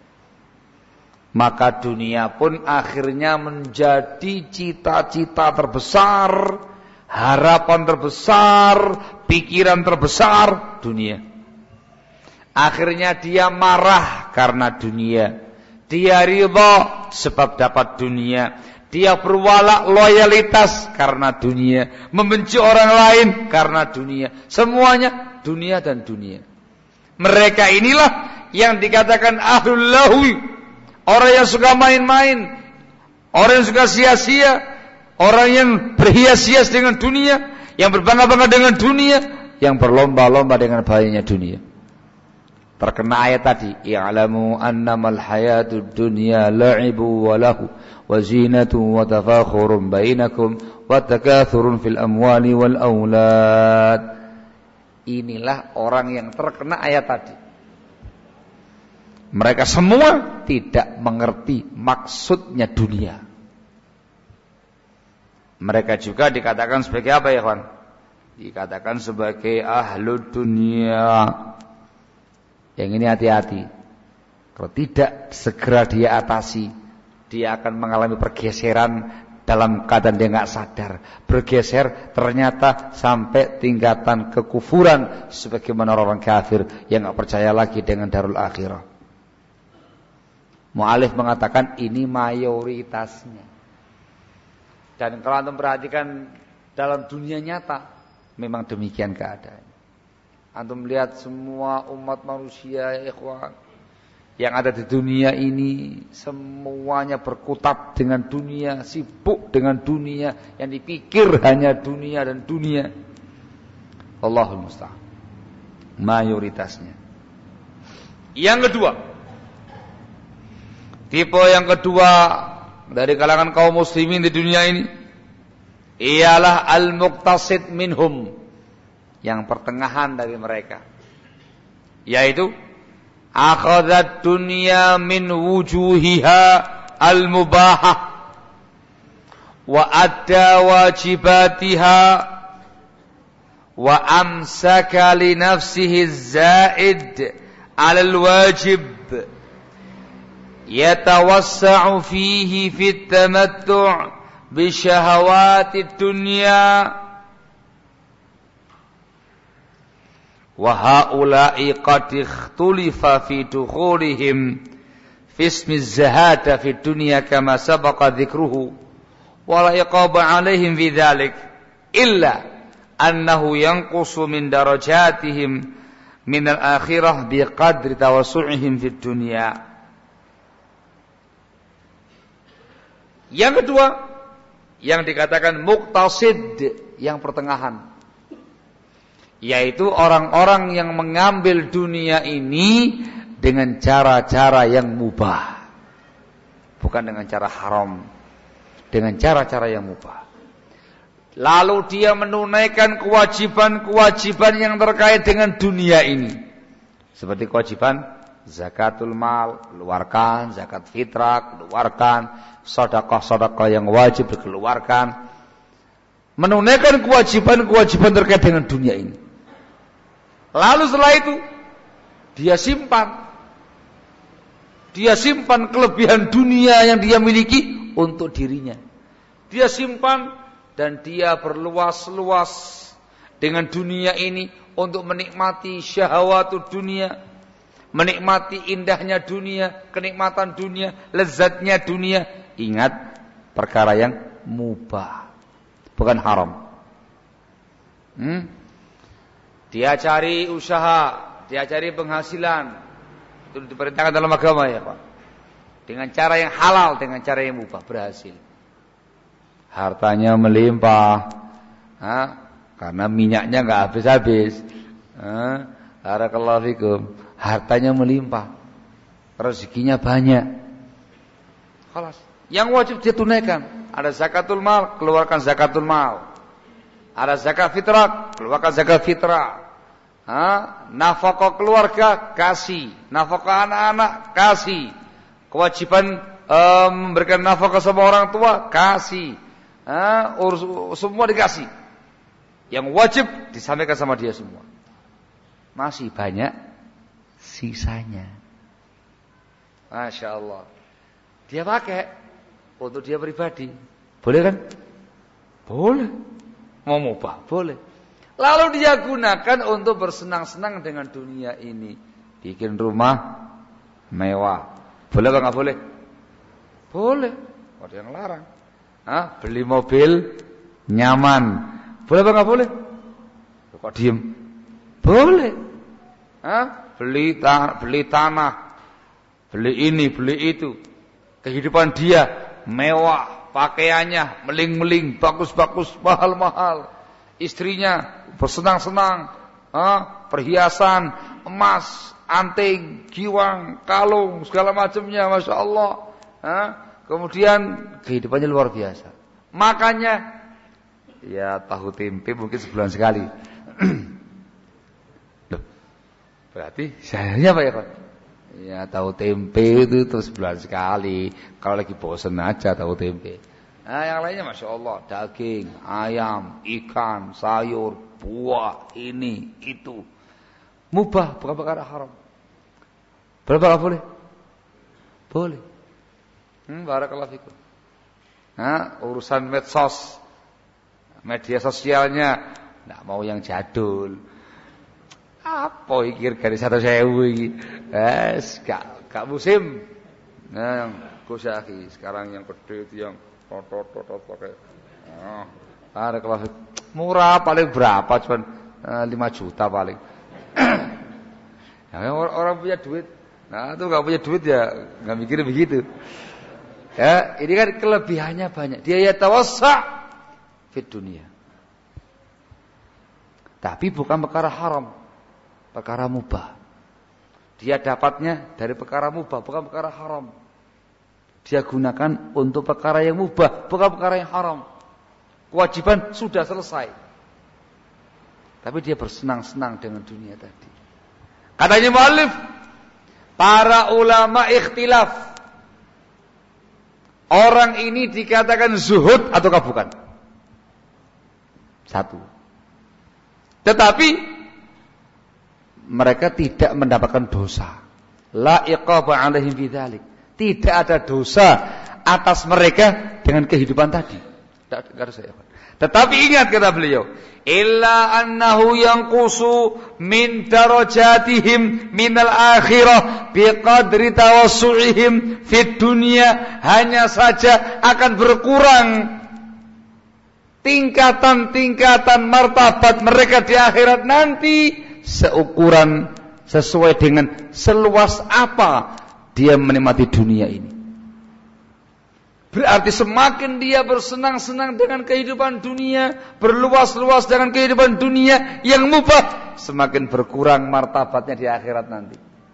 Maka dunia pun akhirnya menjadi cita-cita terbesar, harapan terbesar, pikiran terbesar dunia. Akhirnya dia marah karena dunia. Dia ridha sebab dapat dunia. Dia berwala loyalitas karena dunia, membenci orang lain karena dunia. Semuanya dunia dan dunia. Mereka inilah yang dikatakan ahlul lahwi, orang yang suka main-main, orang yang suka sia-sia, orang yang berhias-hias dengan dunia, yang berbangga-bangga dengan dunia, yang berlomba-lomba dengan bahayanya dunia. Terkena ayat tadi, i'lamu annamal hayatud dunya la'ibu wa lahu wa zinatu wa tafakhurun bainakum wa takathurun fil amwali wal aulad. Inilah orang yang terkena ayat tadi. Mereka semua tidak mengerti maksudnya dunia. Mereka juga dikatakan sebagai apa ya, kawan? Dikatakan sebagai ahlud dunia. Yang ini hati-hati. Kalau tidak segera dia atasi, dia akan mengalami pergeseran dalam keadaan dia nggak sadar. Bergeser ternyata sampai tingkatan kekufuran sebagaimana orang kafir yang nggak percaya lagi dengan darul akhirah. Mu'alif mengatakan ini mayoritasnya. Dan kalau antum perhatikan dalam dunia nyata, memang demikian keadaannya. Antum melihat semua umat manusia, ikhwan, yang ada di dunia ini, semuanya berkutat dengan dunia, sibuk dengan dunia, yang dipikir hanya dunia dan dunia. Allahul musta'an. Mayoritasnya. Yang kedua, tipe yang kedua dari kalangan kaum muslimin di dunia ini ialah al-muqtasid minhum, yang pertengahan dari mereka, yaitu akhadhat dunya min wujuhiha al-mubahah wa adda wajibatiha wa amsaka li nafsihi az-zaid 'ala al-wajib yatawassa'u fihi fit tamattu' bi syahawati dunya. Wa haula'i qad ikhtulifa fi dukhulihim fi ismi az-zahada fi dunya kama sabaqa dzikruhu wa la iqaba 'alaihim fi dzalik illa annahu yanqusu min darajatihim min al-akhirah bi qadri tawassu'ihim fi dunya. Yang kedua, yang dikatakan muqtasid, yang pertengahan, yaitu orang-orang yang mengambil dunia ini dengan cara-cara yang mubah, bukan dengan cara haram, dengan cara-cara yang mubah. Lalu dia menunaikan kewajiban-kewajiban yang terkait dengan dunia ini, seperti kewajiban zakatul mal, keluarkan, zakat fitrah, keluarkan, sedekah-sedekah yang wajib dikeluarkan, menunaikan kewajiban-kewajiban terkait dengan dunia ini. Lalu setelah itu dia simpan, dia simpan kelebihan dunia yang dia miliki untuk dirinya. Dia simpan dan dia berluas-luas dengan dunia ini untuk menikmati syahwatud dunia, menikmati indahnya dunia, kenikmatan dunia, lezatnya dunia. Ingat, perkara yang mubah, bukan haram. Hmm? Dia cari usaha, dia cari penghasilan, itu diperintahkan dalam agama ya Pak. Dengan cara yang halal, dengan cara yang mubah, berhasil. Hartanya melimpah, ha? Karena minyaknya nggak habis-habis. Barakallahu fikum. Hartanya melimpah, rezekinya banyak. Khalas. Yang wajib dia tunaikan, ada zakatul mal, keluarkan zakatul mal. Ada zakat fitrah, keluarkan zakat fitrah. Ha? Nafkah keluarga kasih, nafkah anak-anak kasih. Kewajiban um, memberikan nafkah sama orang tua kasih. Ha? Urus, semua dikasih. Yang wajib disampaikan sama dia semua. Masih banyak sisanya. Masya Allah. Dia pakai untuk dia pribadi. Boleh kan? Boleh. Mau mubah? Boleh. Lalu dia gunakan untuk bersenang-senang dengan dunia ini. Bikin rumah mewah. Boleh atau nggak boleh? Boleh. Ada yang larang. Hah? Beli mobil nyaman. Boleh apa enggak boleh? Kok diem? Boleh. Hah? Beli ta- beli tanah. Beli ini, beli itu. Kehidupan dia mewah, pakaiannya meling-meling, bagus-bagus, mahal-mahal. Istrinya bersenang-senang, hah? Perhiasan, emas, anting, giwang, kalung, segala macamnya, masya Allah. Hah? Kemudian kehidupannya luar biasa. Makanya ya tahu tempe mungkin sebulan sekali. Loh, berarti sayangnya apa ya Pak? Ya tahu tempe itu terus sebulan sekali. Kalau lagi bosan aja tahu tempe. Nah yang lainnya masya Allah, daging, ayam, ikan, sayur, buah, ini, itu. Mubah, bukan perkara haram. Berapa boleh? Boleh. Hmm, barakallahu fikum. Nah, urusan medsos, media sosialnya, nggak mau yang jadul. Apa ikir garis satu sewu ini? Es, gak, gak musim. Nah, Gus Yaki sekarang yang gede itu yang tot-tot-tot pakai. Nah, barakallahu fikum. Murah paling berapa? Cuman uh, lima juta paling. Nah, orang, orang punya duit, nah itu nggak punya duit ya nggak mikir begitu. Ya, ini kan kelebihannya banyak. Dia ya tawassa' fid dunia. Tapi bukan perkara haram, perkara mubah. Dia dapatnya dari perkara mubah, bukan perkara haram. Dia gunakan untuk perkara yang mubah, bukan perkara yang haram. Kewajiban sudah selesai. Tapi dia bersenang-senang dengan dunia tadi. Katanya mu'allif, para ulama ikhtilaf. Orang ini dikatakan zuhud ataukah bukan? Satu. Tetapi mereka tidak mendapatkan dosa. La iqaba 'alaihim bidzalik. Tidak ada dosa atas mereka dengan kehidupan tadi. Tidak ada dosa. Tetapi ingat kata beliau, illa annahu yanqusu min darajatihim minal akhirah biqadri tawassu'ihim fid dunya, hanya saja akan berkurang tingkatan-tingkatan martabat mereka di akhirat nanti seukuran sesuai dengan seluas apa dia menikmati dunia ini. Berarti semakin dia bersenang-senang dengan kehidupan dunia, berluas-luas dengan kehidupan dunia yang mubah, semakin berkurang martabatnya di akhirat nanti.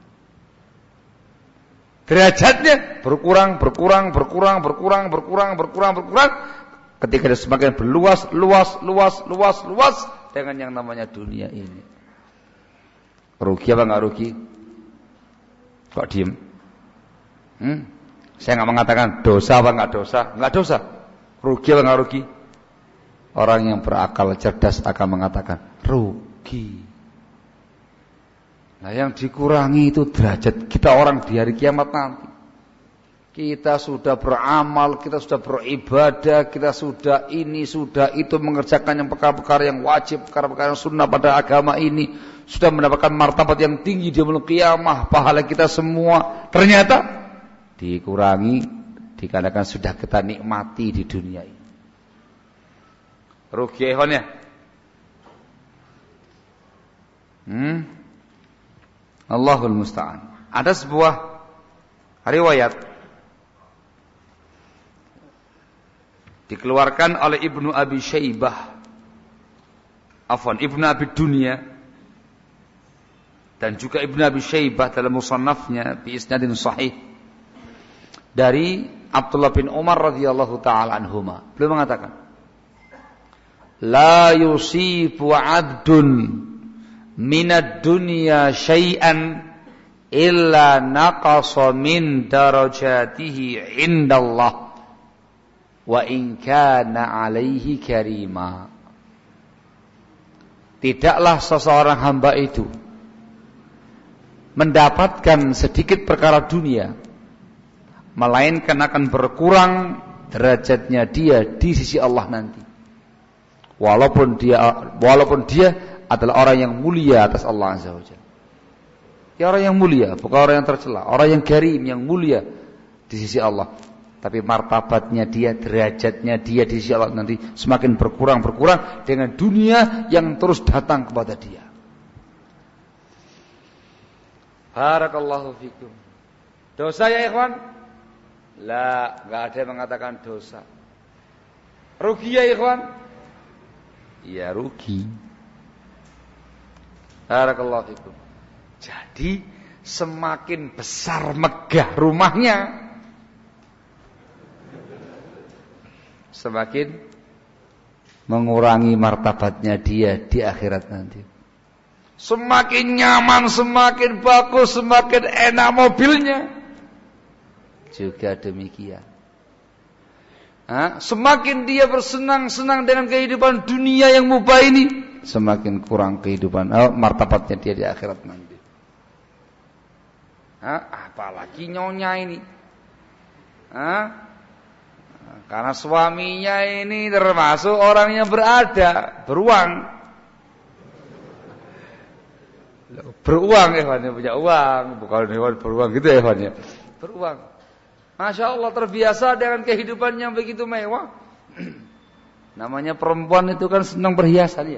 Derajatnya berkurang, berkurang, berkurang, berkurang, berkurang, berkurang, berkurang. Ketika dia semakin berluas, luas, luas, luas, luas dengan yang namanya dunia ini. Rugi apa enggak rugi? Kok diem? Hmm? Saya enggak mengatakan dosa apa enggak dosa, enggak dosa. Rugi apa enggak rugi? Orang yang berakal cerdas akan mengatakan rugi. Nah, yang dikurangi itu derajat kita orang di hari kiamat nanti. Kita sudah beramal, kita sudah beribadah, kita sudah ini, sudah itu, mengerjakan yang perkara-perkara yang wajib, perkara-perkara yang sunnah pada agama ini, sudah mendapatkan martabat yang tinggi di yaumul qiyamah, pahala kita semua. Ternyata dikurangi dikarenakan sudah kita nikmati di dunia ini. Rugi ihonnya. Hmm? Allahul musta'an. Ada sebuah riwayat dikeluarkan oleh Ibnu Abi Syaibah, afwan Ibnu Abi Dunya, dan juga Ibnu Abi Syaibah dalam musannafnya bi isnadin sahih dari Abdullah bin Umar radhiyallahu taala anhuma. Beliau mengatakan, la yusifu 'abdun minad dunya syai'an illa naqasa min darajatihi indallah wa in kana 'alaihi karima. Tidaklah seseorang hamba itu mendapatkan sedikit perkara dunia, melainkan akan berkurang derajatnya dia di sisi Allah nanti. Walaupun dia walaupun dia adalah orang yang mulia atas Allah Azza wa Jalla. Ya, orang yang mulia, bukan orang yang tercela, orang yang karim, yang mulia di sisi Allah. Tapi martabatnya dia, derajatnya dia di sisi Allah nanti semakin berkurang berkurang dengan dunia yang terus datang kepada dia. Barakallahu fikum. Dosa ya ikhwan? La, enggak ada yang mengatakan dosa. Rugi ya ikhwan? Ya rugi. Barakallahu fikum. Jadi semakin besar megah rumahnya, semakin mengurangi martabatnya dia di akhirat nanti. Semakin nyaman, semakin bagus, semakin enak mobilnya, juga demikian. Ha? Semakin dia bersenang-senang dengan kehidupan dunia yang mubah ini, semakin kurang kehidupan oh, martabatnya dia di akhirat nanti. Ha? Apalagi nyonya ini. Ha? Karena suaminya ini termasuk orang yang berada, beruang. Beruang hewannya, punya uang, bukan hewan beruang gitu hewannya. Beruang. Masya Allah, terbiasa dengan kehidupan yang begitu mewah. Namanya perempuan itu kan senang perhiasan ya.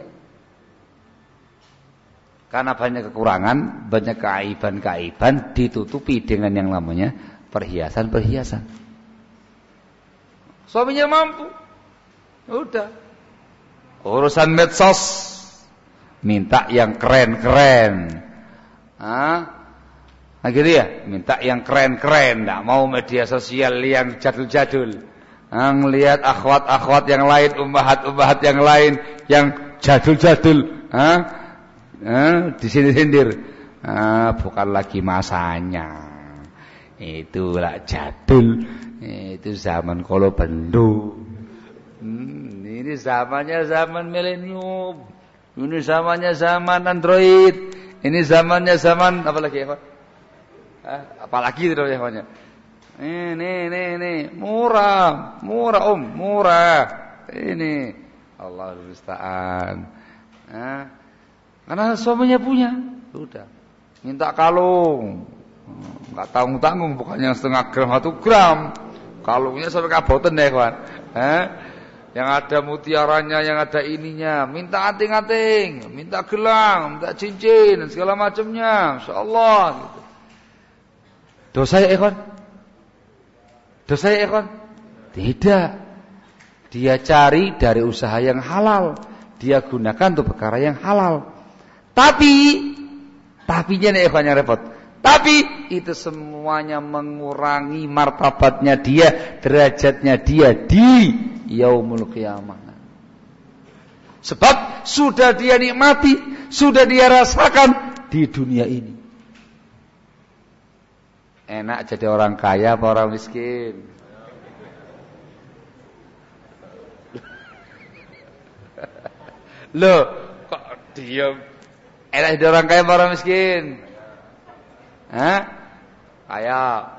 Karena banyak kekurangan, banyak keaiban-keaiban ditutupi dengan yang namanya perhiasan-perhiasan. Suaminya mampu, udah. Urusan medsos, minta yang keren-keren. Ah, nah gitu ya, minta yang keren-keren, enggak mau media sosial yang jadul-jadul. Ah, ngelihat akhwat-akhwat yang lain, ummahat-ummahat yang lain yang jadul-jadul. Ah, ah disindir-sindir. Ah, bukan lagi masanya. Itulah jadul. Itu zaman kolo bendo. Hmm, ini zamannya zaman milenium. Ini zamannya zaman Android. Ini zamannya zaman apa lagi ya, Pak? Ah, apalagi itu namanya. Ini, ini, ini murah, murah om, murah. Ini Allah musta'an. Ah, karena suaminya punya, sudah. Minta kalung, nggak tanggung-tanggung, bukannya setengah gram satu gram. Kalungnya sampai kaboten deh kawan. Eh? Yang ada mutiaranya, yang ada ininya. Minta anting-anting, minta gelang, minta cincin, dan segala macamnya. Insyaallah. Gitu. Dosa ya ikhwan? Dosa ya ikhwan? Tidak. Dia cari dari usaha yang halal. Dia gunakan untuk perkara yang halal. Tapi, tapinya nih ikhwan yang repot. Tapi itu semuanya mengurangi martabatnya dia, derajatnya dia di yaumul qiyamah. Sebab sudah dia nikmati, sudah dia rasakan di dunia ini. Enak jadi orang kaya apa orang miskin? Loh, kok diam? Enak jadi orang kaya apa orang miskin? Hah? Kaya.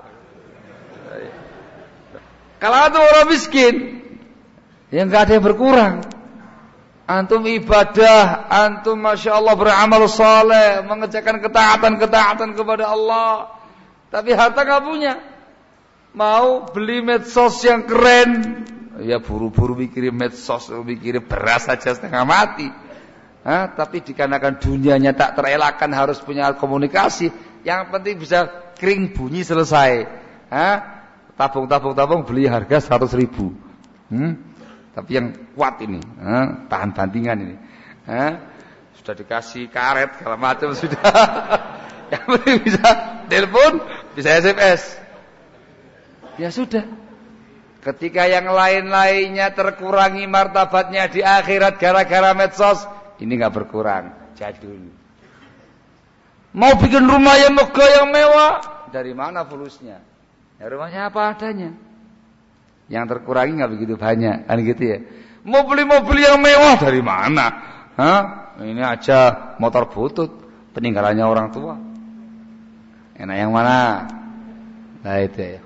Kalau itu orang miskin, yang nggak ada yang berkurang. Antum ibadah, antum masya Allah beramal saleh, mengerjakan ketaatan-ketaatan kepada Allah, tapi harta nggak punya. Mau beli medsos yang keren, ya buru-buru mikirin medsos, mikirin beras saja setengah mati. Hah? Tapi dikarenakan dunianya tak terelakkan harus punya komunikasi. Yang penting bisa kering bunyi selesai. Hah? Tabung-tabung-tabung beli harga seratus ribu. Hmm? Tapi yang kuat ini, ha? Tahan bantingan ini. Ha? Sudah dikasih karet segala macam sudah. Yang penting bisa telepon, bisa S M S. Ya sudah. Ketika yang lain-lainnya terkurangi martabatnya di akhirat gara-gara medsos, ini enggak berkurang, jadul. Mau bikin rumah yang megah yang mewah, dari mana fulusnya? Ya rumahnya apa adanya. Yang terkurangi nggak begitu banyak, kan gitu ya. Mau beli mobil yang mewah dari mana? Hah? Ini aja motor butut, peninggalannya orang tua. Enak yang mana? Nah itu ya.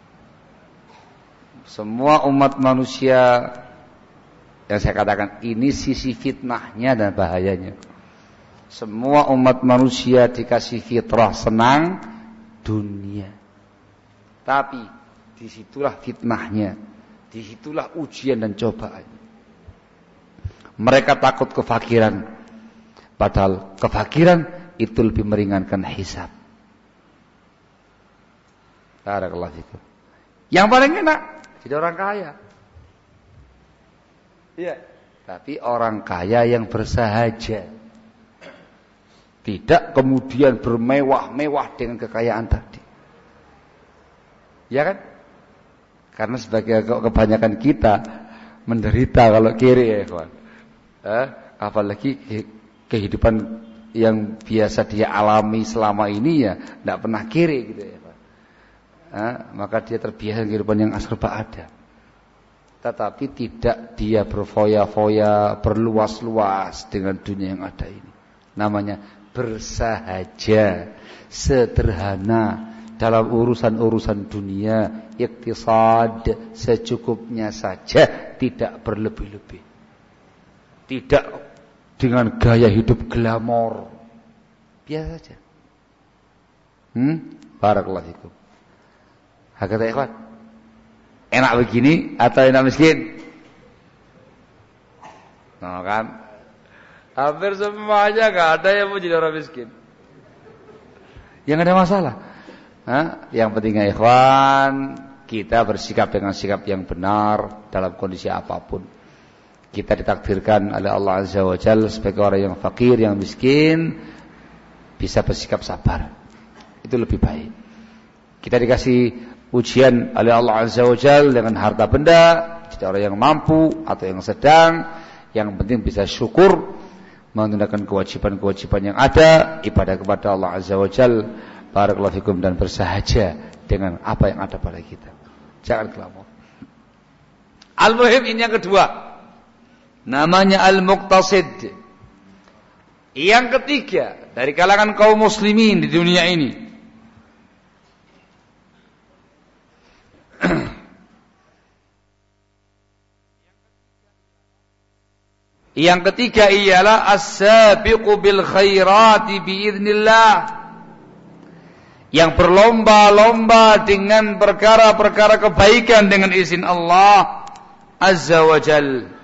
Semua umat manusia yang saya katakan ini sisi fitnahnya dan bahayanya. Semua umat manusia dikasih fitrah senang dunia. Tapi disitulah fitnahnya, disitulah ujian dan cobaan. Mereka takut kefakiran, padahal kefakiran itu lebih meringankan hisab. Barakallahu fikum. Yang paling enak jadi orang kaya. Iya, tapi orang kaya yang bersahaja. Tidak kemudian bermewah-mewah dengan kekayaan tadi. Ya kan? Karena sebagai kebanyakan kita menderita kalau kiri ya kawan. Eh, apalagi kehidupan yang biasa dia alami selama ini ya tidak pernah kiri gitu ya Pak. Eh, maka dia terbiasa kehidupan yang serba ada. Tetapi tidak dia berfoya-foya, berluas-luas dengan dunia yang ada ini. Namanya bersahaja, sederhana dalam urusan-urusan dunia, iktisad, secukupnya saja, tidak berlebih-lebih. Tidak dengan gaya hidup glamor. Biasa saja. Hmm? Barakallahu fikum. Hakata ikhwan. Enak begini atau enak miskin? Nah kan? Hampir semuanya gak ada yang mau jadi orang miskin. Yang ada masalah. Hah? Yang pentingnya ikhwan, kita bersikap dengan sikap yang benar dalam kondisi apapun. Kita ditakdirkan oleh Allah Azza wa Jalla sebagai orang yang fakir, yang miskin, bisa bersikap sabar. Itu lebih baik. Kita dikasih ujian oleh Allah Azza wa Jalla dengan harta benda, jadi orang yang mampu atau yang sedang, yang penting bisa syukur, menunaikan kewajiban-kewajiban yang ada, ibadah kepada Allah Azza wa Jalla, barakallahu fikum, dan bersahaja dengan apa yang ada pada kita. Jangan glamor. Al-muhim ini yang kedua. Namanya al-muqtasid. Yang ketiga dari kalangan kaum muslimin di dunia ini. Yang ketiga ialah as-sabiqu bil khairati biiznillah. Yang berlomba-lomba dengan perkara-perkara kebaikan dengan izin Allah Azza wa Jalla.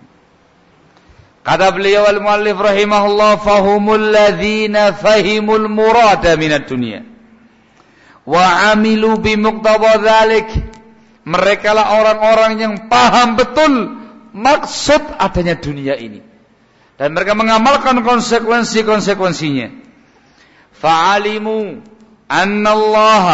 Kata beliau al-muallif rahimahullah, fahumul ladzina fahimul murada minad dunya wa amilu bimuqtada dzalik. Mereka lah orang-orang yang paham betul maksud adanya dunia ini dan mereka mengamalkan konsekuensi-konsekuensinya. Fa'alimu anna Allah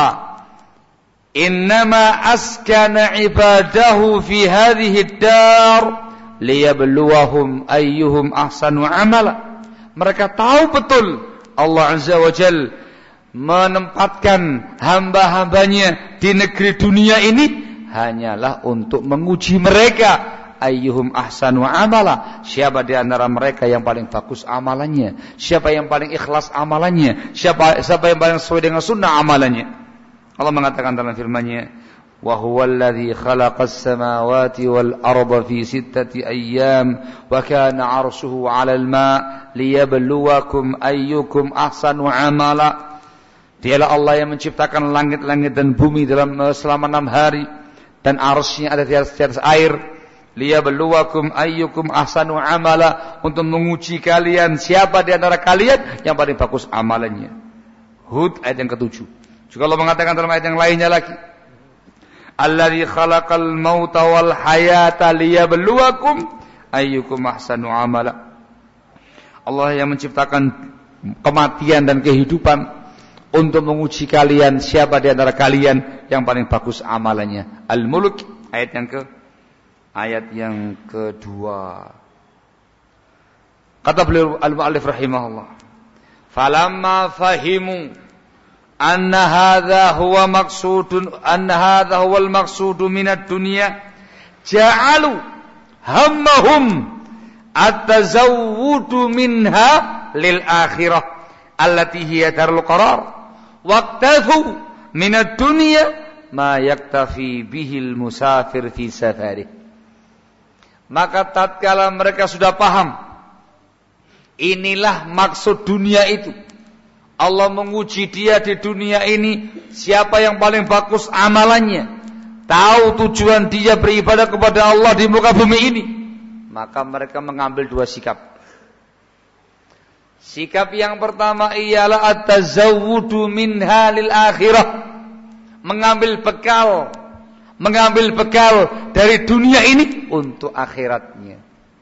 innama askana ibadahu fi hadhihi ad-dar liyabluwahum ayyuhum ahsanu amala. Mereka tahu betul Allah Azza wa Jalla menempatkan hamba-hambanya di negeri dunia ini hanyalah untuk menguji mereka. Ayyuhum ahsanu amala, siapa di antara mereka yang paling bagus amalannya, siapa yang paling ikhlas amalannya, siapa siapa yang paling sesuai dengan sunnah amalannya. Allah mengatakan dalam firman-Nya, وَهُوَ الَّذِي خَلَقَ السَّمَاوَاتِ وَالْأَرْضَ فِي سِتَّةِ أَيَّامٍ وَكَانَ عَرْشُهُ عَلَى الْمَاءِ لِيَبْلُوَكُمْ أَيُّكُمْ أَحْسَنُ عَمَلًا. Dialah Allah yang menciptakan langit-langit dan bumi dalam selama enam hari dan arsy-Nya ada di atas air. Liyabluwakum ayyukum ahsanu amala, untuk menguji kalian siapa di antara kalian yang paling bagus amalannya. Hud ayat yang ketujuh. Juga Allah mengatakan dalam ayat yang lainnya lagi, alladzi khalaqal mauta wal hayata liyabluwakum ayyukum ahsanu amala. Allah yang menciptakan kematian dan kehidupan untuk menguji kalian siapa di antara kalian yang paling bagus amalannya. Al-Mulk ayat yang ke ayat yang kedua. Kata beliau al-muallif rahimahullah, falamma fahimu anna hadha huwa maqsudun anna hadha huwa al-maqsudu minad dunya ja'alu hammahum at-tazawwudu minha lil akhirah allati hiya darul qarar waqtathu minad dunya ma yaktafi bihil musafir fi safari. Maka tatkala mereka sudah paham inilah maksud dunia itu, Allah menguji dia di dunia ini siapa yang paling bagus amalannya, tahu tujuan dia beribadah kepada Allah di muka bumi ini, maka mereka mengambil dua sikap. Sikap yang pertama ialah at-tazawwudu minha lil akhirah. Mengambil bekal, mengambil bekal dari dunia ini untuk akhiratnya.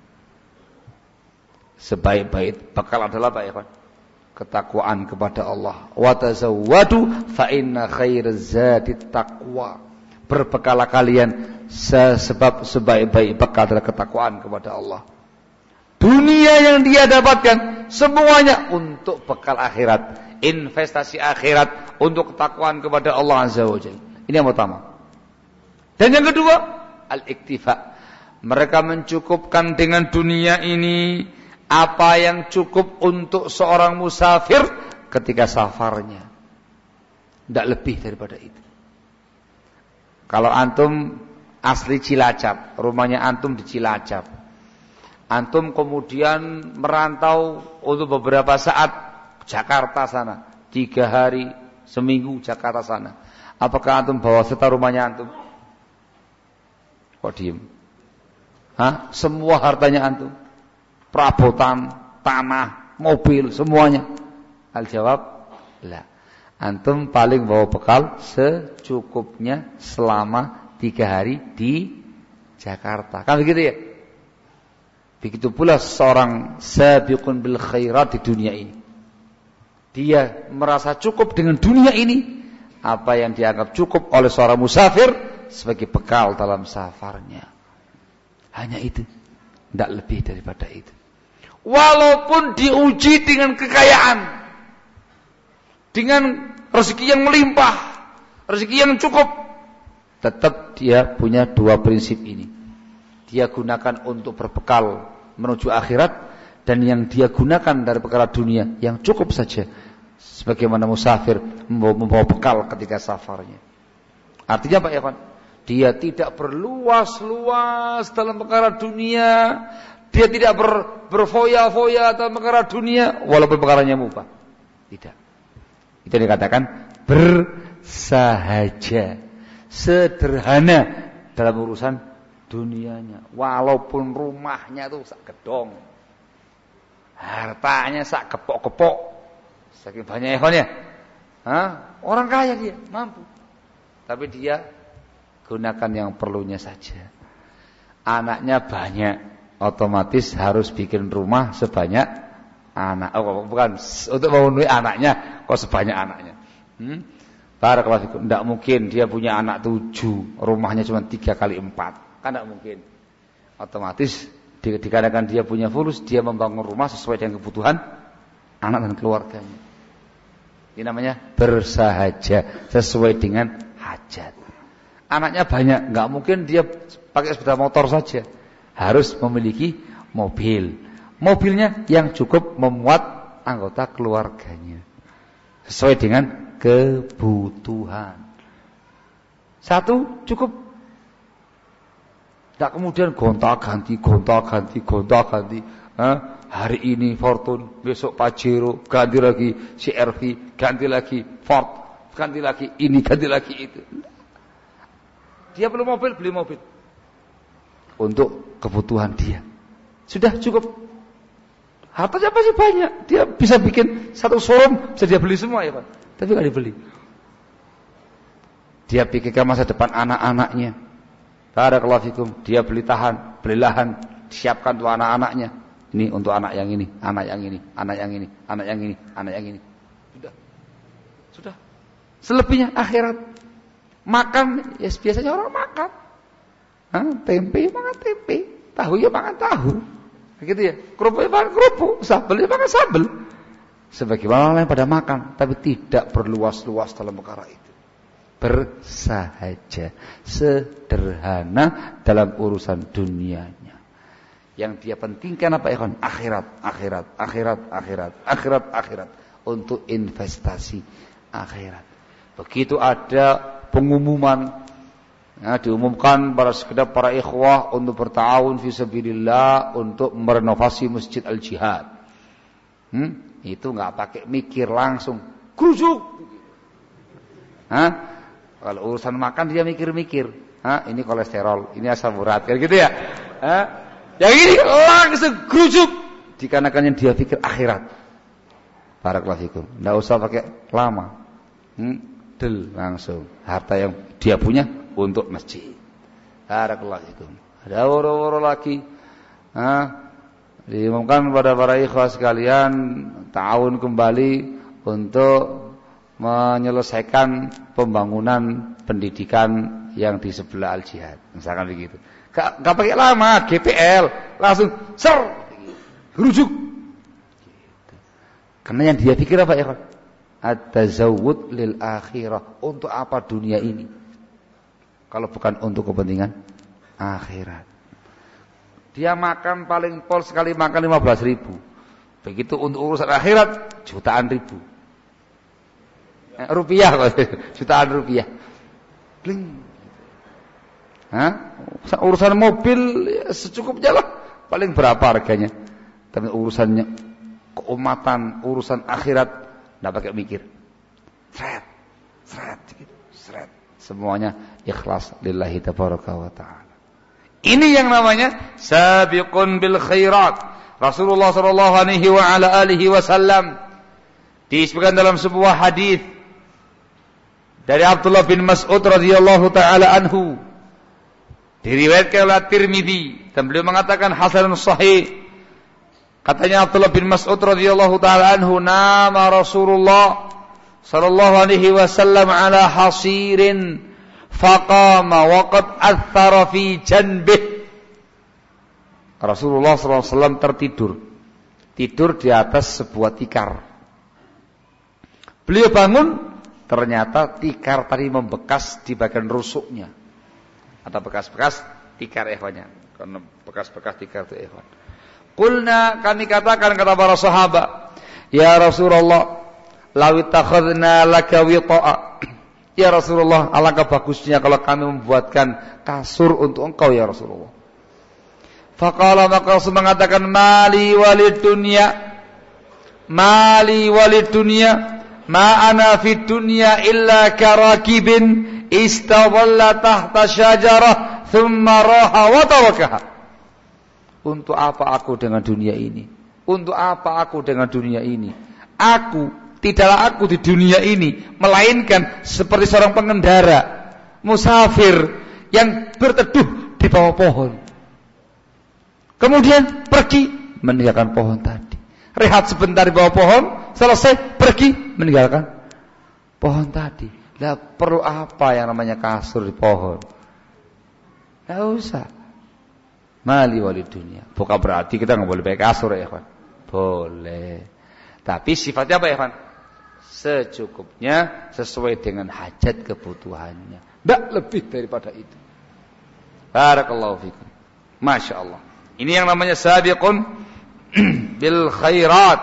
Sebaik-baik bekal adalah apa ya, Pak? Ketakwaan kepada Allah. Wa tazawwadu fa inna khairaz zadi taqwa. Berbekalah kalian, sebab sebaik-baik bekal adalah ketakwaan kepada Allah. Dunia yang dia dapatkan semuanya untuk bekal akhirat, investasi akhirat untuk ketakwaan kepada Allah Azza wa Jalla. Ini yang pertama. Dan yang kedua, al-iktifa. Mereka mencukupkan dengan dunia ini apa yang cukup untuk seorang musafir ketika safarnya. Tidak lebih daripada itu. Kalau antum asli Cilacap, rumahnya antum di Cilacap, antum kemudian merantau untuk beberapa saat Jakarta sana, tiga hari, seminggu Jakarta sana. Apakah antum bawa serta rumahnya antum? Kok diem? Hah? Semua hartanya antum, perabotan, tanah, mobil, semuanya. Al-jawab, la. Antum paling bawa bekal secukupnya selama tiga hari di Jakarta. Kan begitu ya? Begitu pula seorang sabiqun bil khairat di dunia ini. Dia merasa cukup dengan dunia ini, apa yang dianggap cukup oleh seorang musafir sebagai bekal dalam safarnya. Hanya itu, tidak lebih daripada itu. Walaupun diuji dengan kekayaan, dengan rezeki yang melimpah, rezeki yang cukup, tetap dia punya dua prinsip ini. Dia gunakan untuk berbekal menuju akhirat, dan yang dia gunakan dari perkara dunia yang cukup saja, sebagaimana musafir membawa, membawa bekal ketika safarnya. Artinya Pak Ikhwan, dia tidak berluas-luas dalam perkara dunia, dia tidak ber, berfoya-foya dalam perkara dunia, walaupun perkaranya mubah. Tidak. Itu dikatakan bersahaja, sederhana dalam urusan dunianya. Walaupun rumahnya itu sak gedong, hartanya sak kepok-kepok, saking banyak ikhwannya. Hah? Orang kaya dia, mampu. Tapi dia gunakan yang perlunya saja. Anaknya banyak, otomatis harus bikin rumah sebanyak anak. Oh, bukan untuk memenuhi anaknya, kok sebanyak anaknya. Hmm? Barakallahu fikum. Tidak mungkin dia punya anak tujuh, rumahnya cuma tiga kali empat. Kan tidak mungkin. Otomatis di, dikarenakan dia punya fulus, dia membangun rumah sesuai dengan kebutuhan anak dan keluarganya. Ini namanya bersahaja, sesuai dengan hajat. Anaknya banyak, nggak mungkin dia pakai sepeda motor saja, harus memiliki mobil. Mobilnya yang cukup memuat anggota keluarganya, sesuai dengan kebutuhan. Satu cukup. Tidak kemudian gonta-ganti, gonta-ganti, gonta-ganti. Hah? Hari ini Fortune, besok Pajero, ganti lagi C R V, ganti lagi Ford, ganti lagi ini, ganti lagi itu. Dia perlu mobil, beli mobil untuk kebutuhan dia. Sudah cukup. Hartanya pasti banyak. Dia bisa bikin satu showroom, bisa dia beli semua ya Pak. Tapi nggak dibeli. Dia pikirkan masa depan anak-anaknya. Barakallahu fikum. Dia beli tahan, beli lahan, siapkan untuk anak-anaknya. Ini untuk anak yang ini, anak yang ini, anak yang ini, anak yang ini, anak yang ini. Sudah. Sudah. Selebihnya akhirat. Makan, ya biasanya orang makan. Hah? Tempe makan tempe, tahu ya makan tahu. Begitu ya. Kerupuk ya makan kerupuk, sambal ya makan sambal. Sebagaimana lain pada makan, tapi tidak berluas-luas dalam perkara itu. Bersahaja, sederhana dalam urusan dunianya. Yang dia pentingkan apa ya? Akhirat, akhirat, akhirat, akhirat, akhirat, akhirat. Untuk investasi akhirat. Begitu ada pengumuman, ya, diumumkan pada sekedar para ikhwah untuk bertawun fi sabilillah untuk merenovasi Masjid Al-Jihad. Hmm? Itu enggak pakai mikir, langsung grujuk. Hah? Kalau urusan makan dia mikir-mikir. Hah, ini kolesterol, ini asam urat, kayak gitu ya. Hah? Yang ini langsung gerujuk dikarenakan yang dia pikir akhirat. Barakallahu fikum. Enggak usah pakai lama. Hmm, del langsung harta yang dia punya untuk masjid. Barakallahu fikum. Ada woro-woro lagi. Hah? Diumumkan kepada para ikhwah sekalian tahun kembali untuk menyelesaikan pembangunan pendidikan yang di sebelah Al-Jihad, misalkan begitu. Gak, gak pakai lama, G P L langsung ser, rujuk. Karena yang dia pikir apa ya? At-tazawwud lil akhirah. Untuk apa dunia ini? Kalau bukan untuk kepentingan akhirat. Dia makan paling pol sekali makan lima belas ribu. Begitu untuk urusan akhirat jutaan ribu. Eh, rupiah jutaan rupiah. Bling. Hah? Urusan mobil ya, secukupnya lah. Paling berapa harganya? Tapi urusannya keumatan, urusan akhirat enggak pakai mikir. Sret. Sret gitu. Sret. Semuanya ikhlas lillahi tabaraka wa taala. Ini yang namanya sabiqun bil khairat. Rasulullah sallallahu alaihi wa ala alihi wasallam disebutkan dalam sebuah hadis dari Abdullah bin Mas'ud radhiyallahu taala anhu, diriwayatkan oleh Tirmidzi dan beliau mengatakan hasanun sahih. Katanya Abdullah bin Mas'ud radhiyallahu taala anhu, nama Rasulullah sallallahu alaihi wasallam ala hasirin faqama waqad athara fi janbih. Rasulullah sallallahu alaihi wasallam tertidur. Tidur di atas sebuah tikar. Beliau bangun, ternyata tikar tadi membekas di bagian rusuknya. Ada bekas-bekas tikar ikhwannya. Karena bekas-bekas tikar itu ikhwan. Qulna, kami katakan kata para sahabat, ya Rasulullah, law ittakhadna laka wita'a. Ya Rasulullah, alangkah bagusnya kalau kami membuatkan kasur untuk engkau ya Rasulullah. Faqala, maka Rasul mengatakan, mali walid dunya, mali walid dunya, ma ana fid dunya illa karakibin istadalla tahta syajarah thumma raha wa tarakaha. Untuk apa aku dengan dunia ini? Untuk apa aku dengan dunia ini? Aku tidaklah aku di dunia ini melainkan seperti seorang pengendara musafir yang berteduh di bawah pohon. Kemudian pergi meninggalkan pohon tadi. Rehat sebentar di bawah pohon, selesai pergi meninggalkan pohon tadi. Lah perlu apa yang namanya kasur di pohon? Enggak usah. Mali walid dunia. Bukan berarti kita enggak boleh pakai kasur ya, kawan. Boleh. Tapi sifatnya apa ya, kawan? Secukupnya sesuai dengan hajat kebutuhannya. Tidak lebih daripada itu. Barakallahu fikum. Masya Allah. Ini yang namanya sabiqun bil khairat.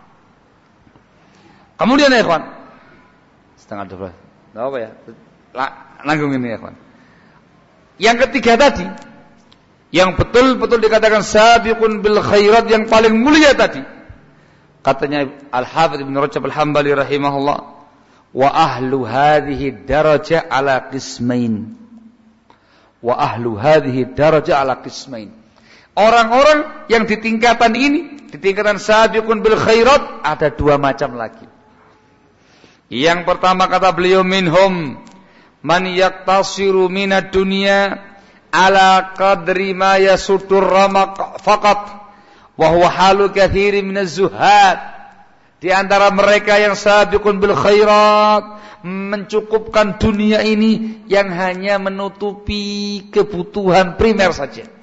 Kemudian ya kawan, setengah dua belas. Tidak apa ya? Nanggung ini ya kawan. Yang ketiga tadi, yang betul-betul dikatakan sabiqun bil khairat, yang paling mulia tadi, katanya Al-Hafidz Ibn Rajab Al-Hambali rahimahullah, wa ahlu hadhihi darajah ala qismain. Wa ahlu hadhihi darajah ala qismain. Orang-orang yang di tingkatan ini, di tingkatan sabiqun bil khairat, ada dua macam lagi. Yang pertama kata beliau, minhum man yaktasiru minad dunya ala qadri ma yasutur ramaq faqat. Wahwa halu kathiri minaz zuhad. Di antara mereka yang sabiqun bil khairat, mencukupkan dunia ini yang hanya menutupi kebutuhan primer saja.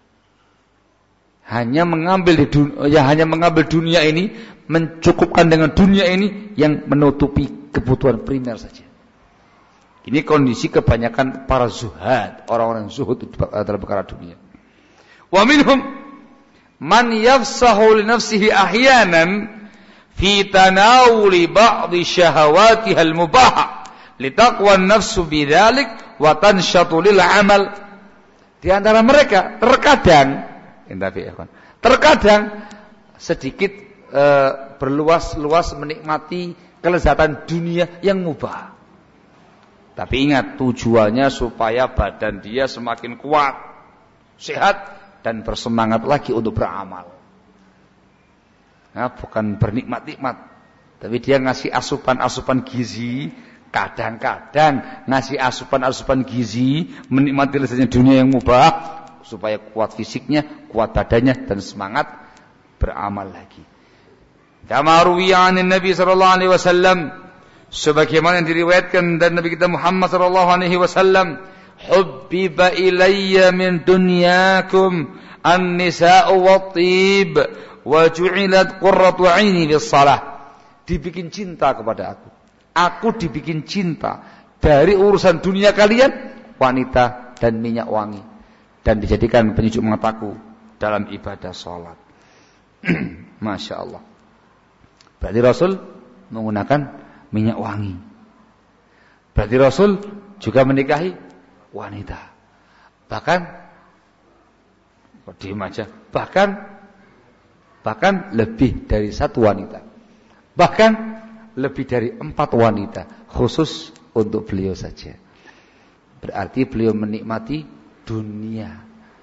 Hanya mengambil di dunia, ya hanya mengambil dunia ini, mencukupkan dengan dunia ini yang menutupi kebutuhan primer saja. Ini kondisi kebanyakan para zuhad, orang-orang zuhud dalam perkara dunia. Wa minhum man yafsahu li nafsihi ahyanan fi tanawuli ba'dhi syahawatiha al-mubahah litaqwa an-nafsu bidzalik wa tanshatu lil amal. Di antara mereka terkadang terkadang sedikit e, berluas-luas menikmati kelezatan dunia yang mubah. Tapi ingat, tujuannya supaya badan dia semakin kuat, sehat, dan bersemangat lagi untuk beramal. Nah, bukan bernikmat-nikmat, tapi dia ngasih asupan-asupan gizi. Kadang-kadang ngasih asupan-asupan gizi, menikmati lezatnya dunia yang mubah, supaya kuat fisiknya, kuat badannya, dan semangat beramal lagi. Kama ruwiya 'anil Nabi sallallahu alaihi wasallam, sebagaimana yang diriwayatkan dari Nabi kita Muhammad sallallahu alaihi wasallam, hubbiba ilayya min dunyakum an-nisa'u wat-tib wa ju'ilat qurratu 'aini bis-shalah. Dibikin cinta kepada aku. Aku dibikin cinta dari urusan dunia kalian, wanita dan minyak wangi, dan dijadikan penyejuk mataku dalam ibadah sholat. Masya Allah. Berarti Rasul menggunakan minyak wangi. Berarti Rasul juga menikahi wanita. Bahkan, kok diem aja, bahkan bahkan lebih dari satu wanita. Bahkan lebih dari empat wanita, khusus untuk beliau saja. Berarti beliau menikmati dunia.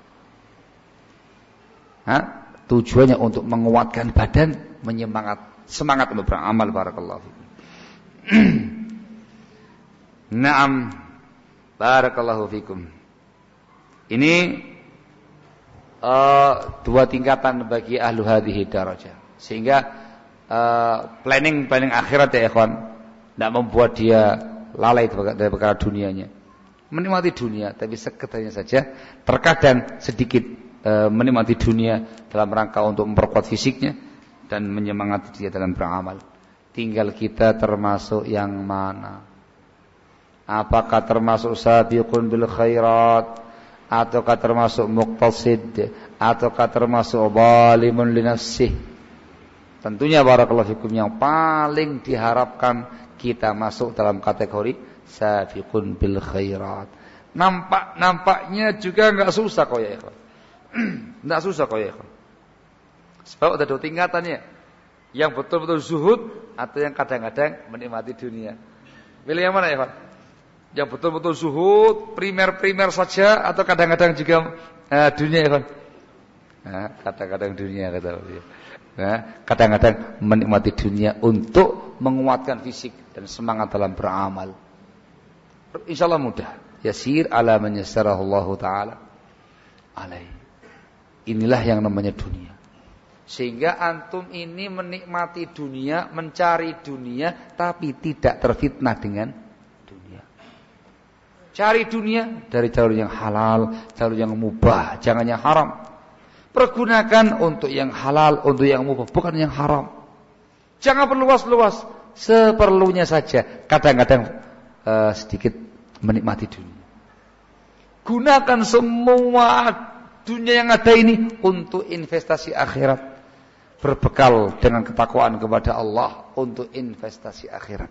Hah? Tujuannya untuk menguatkan badan, menyemangat, semangat untuk beramal. Barakallahu fikum. Naam, barakallahu fikum. Ini uh, dua tingkatan bagi ahlu hadhihi darajah. Sehingga Uh, planning planning akhirat ya ikhwan, tidak membuat dia lalai dari perkara dunianya. Menikmati dunia, tapi sekedarnya saja. Terkadang sedikit uh, menikmati dunia dalam rangka untuk memperkuat fisiknya dan menyemangati dia dalam beramal. Tinggal kita termasuk yang mana? Apakah termasuk sabiqun bil khairat, ataukah termasuk muqtasid, ataukah termasuk zalimun li nafsihi? Tentunya barakallahu fikum yang paling diharapkan kita masuk dalam kategori sabiqun bil khairat. Nampak nampaknya juga enggak susah kok ya ikhwan. Enggak susah kok ya ikhwan. Sebab ada dua tingkatannya. Yang betul-betul zuhud atau yang kadang-kadang menikmati dunia. Pilih yang mana ya ikhwan? Yang betul-betul zuhud, primer-primer saja atau kadang-kadang juga uh, dunia ikhwan? Nah, kadang-kadang dunia kata beliau. Nah, kadang-kadang menikmati dunia untuk menguatkan fisik dan semangat dalam beramal. Insyaallah mudah. Yasir ala man yassarahu Allah taala alai. Inilah yang namanya dunia. Sehingga antum ini menikmati dunia, mencari dunia, tapi tidak terfitnah dengan dunia. Cari dunia dari jalur yang halal, jalur yang mubah, jangan yang haram. Pergunakan untuk yang halal, untuk yang mubah, bukan yang haram. Jangan berluas-luas, seperlunya saja. Kadang-kadang uh, sedikit menikmati dunia. Gunakan semua dunia yang ada ini untuk investasi akhirat. Berbekal dengan ketakwaan kepada Allah untuk investasi akhirat.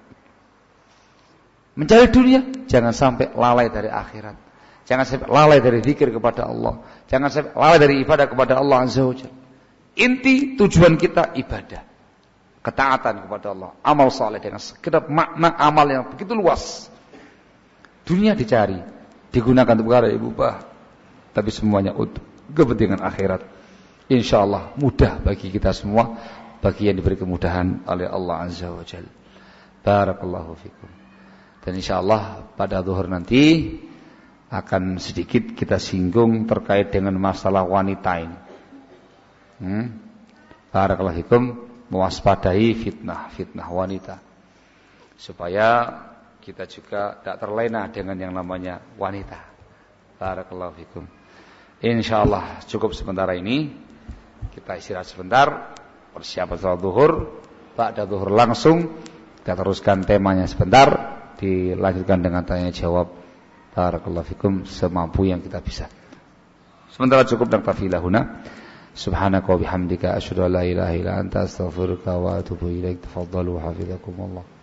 Mencari dunia, jangan sampai lalai dari akhirat. Jangan sampai lalai dari zikir kepada Allah. Jangan sampai lalai dari ibadah kepada Allah Azza wa Jalla. Inti tujuan kita ibadah, ketaatan kepada Allah, amal saleh dengan sekedar makna amal yang begitu luas. Dunia dicari, digunakan untuk perkara yang mubah, tapi semuanya untuk kepentingan akhirat. Insyaallah mudah bagi kita semua, bagi yang diberi kemudahan oleh Allah Azza wa Jalla. Barakallahu fikum. Dan insyaallah pada zuhur nanti akan sedikit kita singgung terkait dengan masalah wanita ini. Hmm? Barakallahu fikum, mewaspadai fitnah-fitnah wanita. Supaya kita juga tidak terlena dengan yang namanya wanita. Barakallahu fikum. Insyaallah cukup sementara ini. Kita istirahat sebentar, persiapan salat zuhur. Ba'da zuhur langsung kita teruskan temanya sebentar, dilanjutkan dengan tanya jawab. Barakallahu fikum semampu yang kita bisa. Sementara cukup dan tafilahuna. Subhanaka wa bihamdika asyhadu an la ilaha illa anta astaghfiruka wa atubu ilaik. Tafadhalu hafizakumullah.